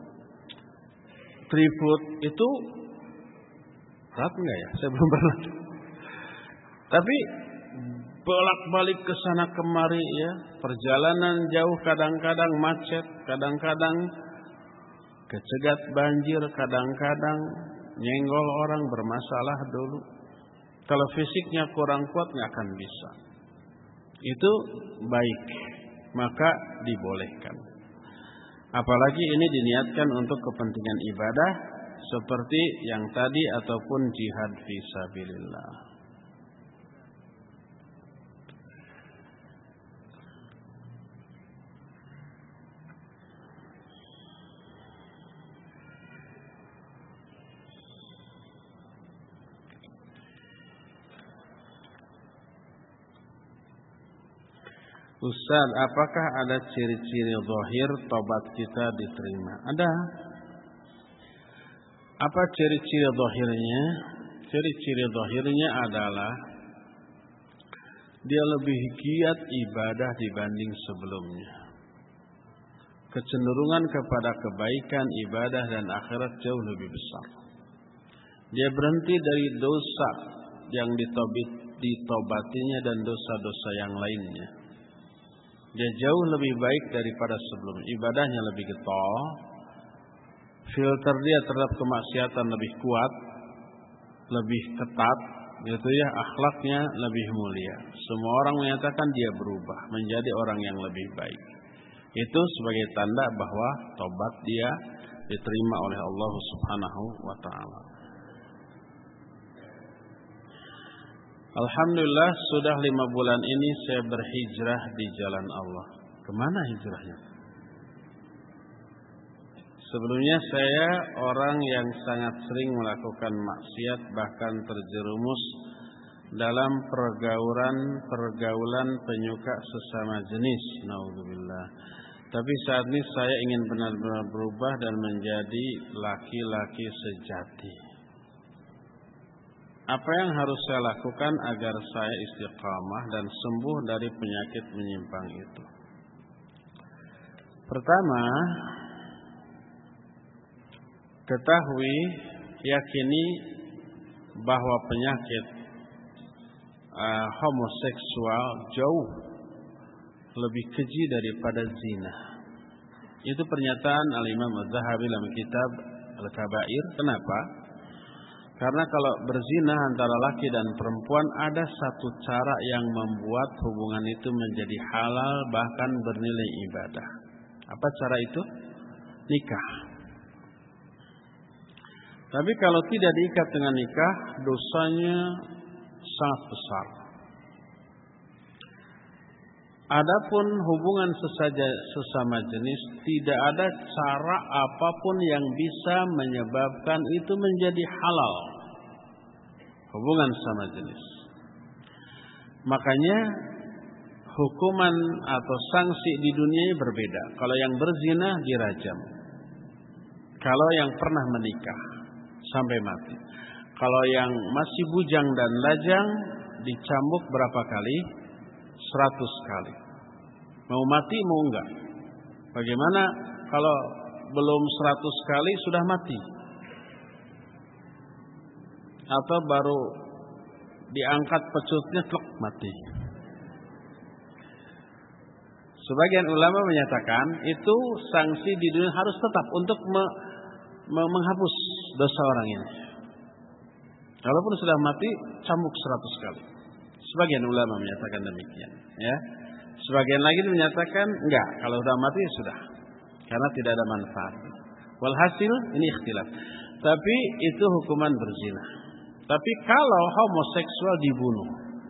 Triput itu berat enggak ya? Saya belum pernah. Tapi bolak-balik ke sana kemari ya, perjalanan jauh, kadang-kadang macet, kadang-kadang kecegat banjir, kadang-kadang nyenggol orang bermasalah dulu. Kalau fisiknya kurang kuat nggak akan bisa. Itu baik, maka dibolehkan. Apalagi ini diniatkan untuk kepentingan ibadah seperti yang tadi ataupun jihad fisabilillah. Ustaz, apakah ada ciri-ciri zahir tobat kita diterima? Ada. Apa ciri-ciri zahirnya? Ciri-ciri zahirnya adalah dia lebih giat ibadah dibanding sebelumnya. Kecenderungan kepada kebaikan, ibadah dan akhirat jauh lebih besar. Dia berhenti dari dosa yang ditobatinya dan dosa-dosa yang lainnya. Dia jauh lebih baik daripada sebelum. Ibadahnya lebih getol, filter dia terhadap kemaksiatan lebih kuat, lebih ketat, gitu ya. Akhlaknya lebih mulia. Semua orang menyatakan dia berubah menjadi orang yang lebih baik. Itu sebagai tanda bahwa tobat dia diterima oleh Allah Subhanahu wa taala. Alhamdulillah sudah lima bulan ini saya berhijrah di jalan Allah. Kemana hijrahnya? Sebelumnya saya orang yang sangat sering melakukan maksiat, bahkan terjerumus dalam pergaulan pergaulan penyuka sesama jenis. Naudzubillah. Tapi saat ini saya ingin benar-benar berubah dan menjadi laki-laki sejati. Apa yang harus saya lakukan agar saya istiqamah dan sembuh dari penyakit menyimpang itu? Pertama, ketahui, yakini bahwa penyakit uh, homoseksual jauh lebih keji daripada zina. Itu pernyataan Al-Imam Az-Zahabi dalam kitab Al-Kabair. Kenapa? Karena kalau berzina antara laki dan perempuan ada satu cara yang membuat hubungan itu menjadi halal bahkan bernilai ibadah. Apa cara itu? Nikah. Tapi kalau tidak diikat dengan nikah, dosanya sangat besar. Adapun hubungan sesaja sesama jenis, tidak ada cara apapun yang bisa menyebabkan itu menjadi halal. Hubungan sama jenis. Makanya hukuman atau sanksi di dunia ini berbeda. Kalau yang berzina dirajam. Kalau yang pernah menikah sampai mati. Kalau yang masih bujang dan lajang dicambuk berapa kali? Seratus kali. Mau mati mau enggak? Bagaimana kalau belum seratus kali sudah mati? Atau baru diangkat pecutnya tlok mati? Sebagian ulama menyatakan itu sanksi di dunia harus tetap untuk me, me, menghapus dosa orang ini. Walaupun sudah mati, cambuk seratus kali. Sebagian ulama menyatakan demikian, ya. Sebagian lagi menyatakan enggak, kalau sudah mati sudah, karena tidak ada manfaat. Walhasil ini ikhtilaf. Tapi itu hukuman berzina. Tapi kalau homoseksual dibunuh,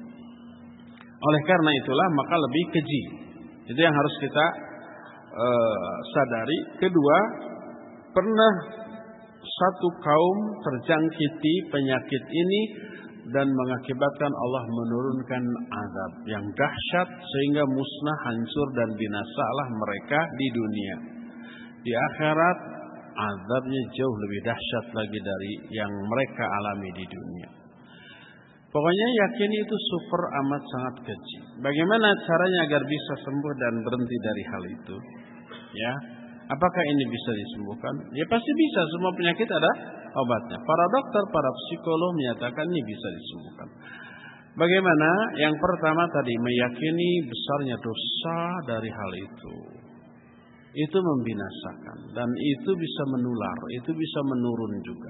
oleh karena itulah maka lebih keji. Itu yang harus kita uh, sadari. Kedua, pernah satu kaum terjangkiti penyakit ini dan mengakibatkan Allah menurunkan azab yang dahsyat sehingga musnah, hancur dan binasalah mereka di dunia. Di akhirat azabnya jauh lebih dahsyat lagi dari yang mereka alami di dunia. Pokoknya yakini itu super amat sangat keji. Bagaimana caranya agar bisa sembuh dan berhenti dari hal itu? Ya, apakah ini bisa disembuhkan? Ya pasti bisa. Semua penyakit ada obatnya. Para dokter, para psikolog menyatakan ini bisa disembuhkan. Bagaimana? Yang pertama tadi meyakini besarnya dosa dari hal itu. Itu membinasakan dan itu bisa menular, itu bisa menurun juga.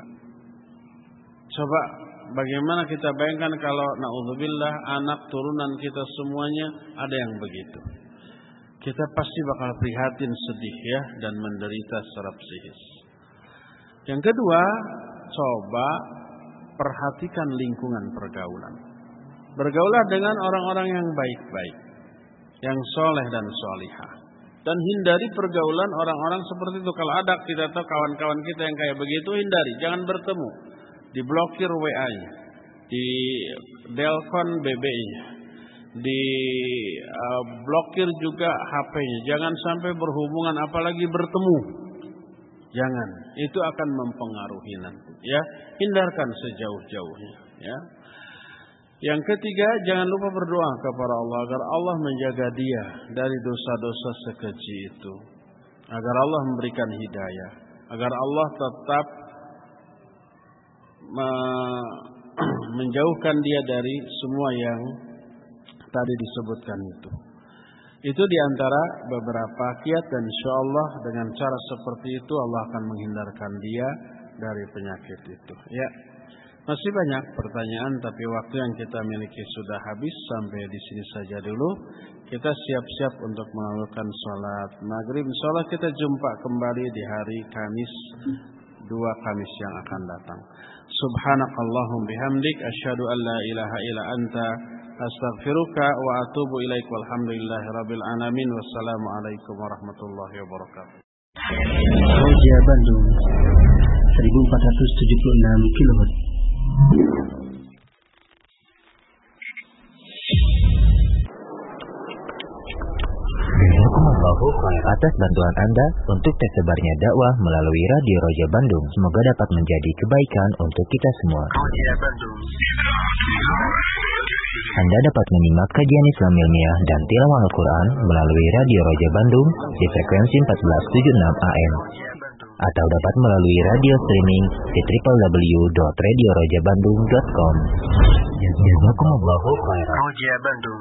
Coba bagaimana kita bayangkan kalau naudzubillah anak turunan kita semuanya ada yang begitu. Kita pasti bakal prihatin, sedih ya, dan menderita secara psikis. Yang kedua, coba perhatikan lingkungan pergaulan. Bergaulah dengan orang-orang yang baik-baik, yang soleh dan solihah. Dan hindari pergaulan orang-orang seperti itu. Kalau ada kita tahu kawan-kawan kita yang kayak begitu, hindari, jangan bertemu. Diblokir W A-nya, di delkon B B I-nya, di uh, blokir juga H P-nya. Jangan sampai berhubungan, apalagi bertemu. Jangan, itu akan mempengaruhi nanti. Ya, hindarkan sejauh-jauhnya. Ya. Yang ketiga, jangan lupa berdoa kepada Allah agar Allah menjaga dia dari dosa-dosa sekeji itu, agar Allah memberikan hidayah, agar Allah tetap menjauhkan dia dari semua yang tadi disebutkan itu. Itu diantara beberapa kiat dan insyaallah dengan cara seperti itu Allah akan menghindarkan dia dari penyakit itu. Ya, masih banyak pertanyaan tapi waktu yang kita miliki sudah habis. Sampai di sini saja dulu. Kita siap-siap untuk melakukan sholat maghrib. Insyaallah kita jumpa kembali di hari Kamis, dua Kamis yang akan datang. Subhanakallahum bihamdik asyhadu an la ilaha illa anta astaghfiruka wa atubu ilaik walhamdulillahi rabbil alamin. Wassalamu alaikum warahmatullahi wabarakatuh. Roja Bandung seribu empat ratus tujuh puluh enam kilohertz. Atas bantuan Anda untuk tersebarnya dakwah melalui Radio Roja Bandung, semoga dapat menjadi kebaikan untuk kita semua. Roja Bandung. Anda dapat menyimak kajian Islam ilmiah dan tilawah Al-Quran melalui Radio Roja Bandung di frekuensi empat belas tujuh puluh enam A M, atau dapat melalui radio streaming di w w w dot radio roja bandung dot com. Jazakumullahu khairan. Roja Bandung.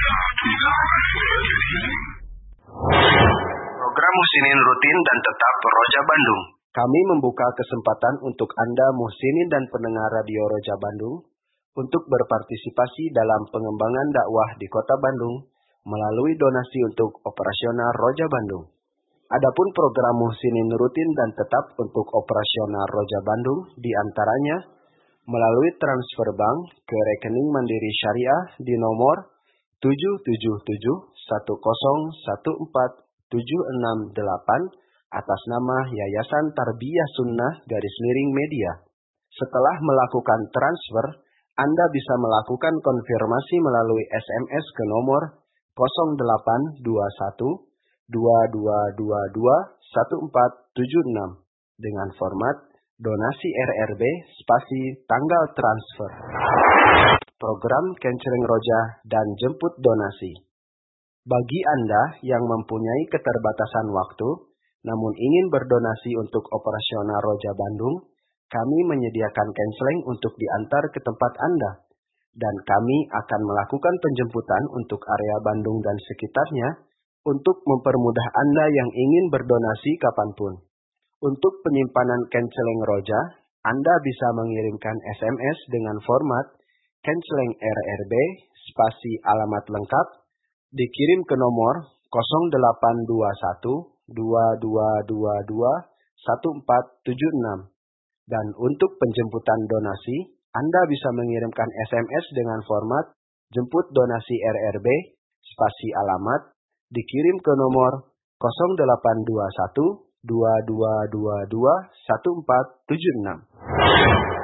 Program Muhsinin rutin dan tetap Roja Bandung. Kami membuka kesempatan untuk Anda muhsinin dan pendengar Radio Roja Bandung untuk berpartisipasi dalam pengembangan dakwah di Kota Bandung melalui donasi untuk operasional Roja Bandung. Adapun program muhsinin rutin dan tetap untuk operasional Roja Bandung diantaranya melalui transfer bank ke rekening Mandiri Syariah di nomor tujuh tujuh tujuh satu nol satu empat tujuh enam delapan atas nama Yayasan Tarbiyah Sunnah garis miring Media. Setelah melakukan transfer, Anda bisa melakukan konfirmasi melalui S M S ke nomor nol delapan dua satu dua dua dua dua satu empat tujuh enam dengan format donasi R R B spasi tanggal transfer. Program Kenceleng Roja dan jemput donasi. Bagi Anda yang mempunyai keterbatasan waktu, namun ingin berdonasi untuk operasional Roja Bandung, kami menyediakan kenceleng untuk diantar ke tempat Anda, dan kami akan melakukan penjemputan untuk area Bandung dan sekitarnya untuk mempermudah Anda yang ingin berdonasi kapanpun. Untuk penyimpanan kenceleng Roja, Anda bisa mengirimkan S M S dengan format kenceleng R R B spasi alamat lengkap dikirim ke nomor nol delapan dua satu dua dua dua dua satu empat tujuh enam. Dan untuk penjemputan donasi, Anda bisa mengirimkan S M S dengan format jemput donasi R R B spasi alamat dikirim ke nomor nol delapan dua satu dua dua dua dua satu empat tujuh enam.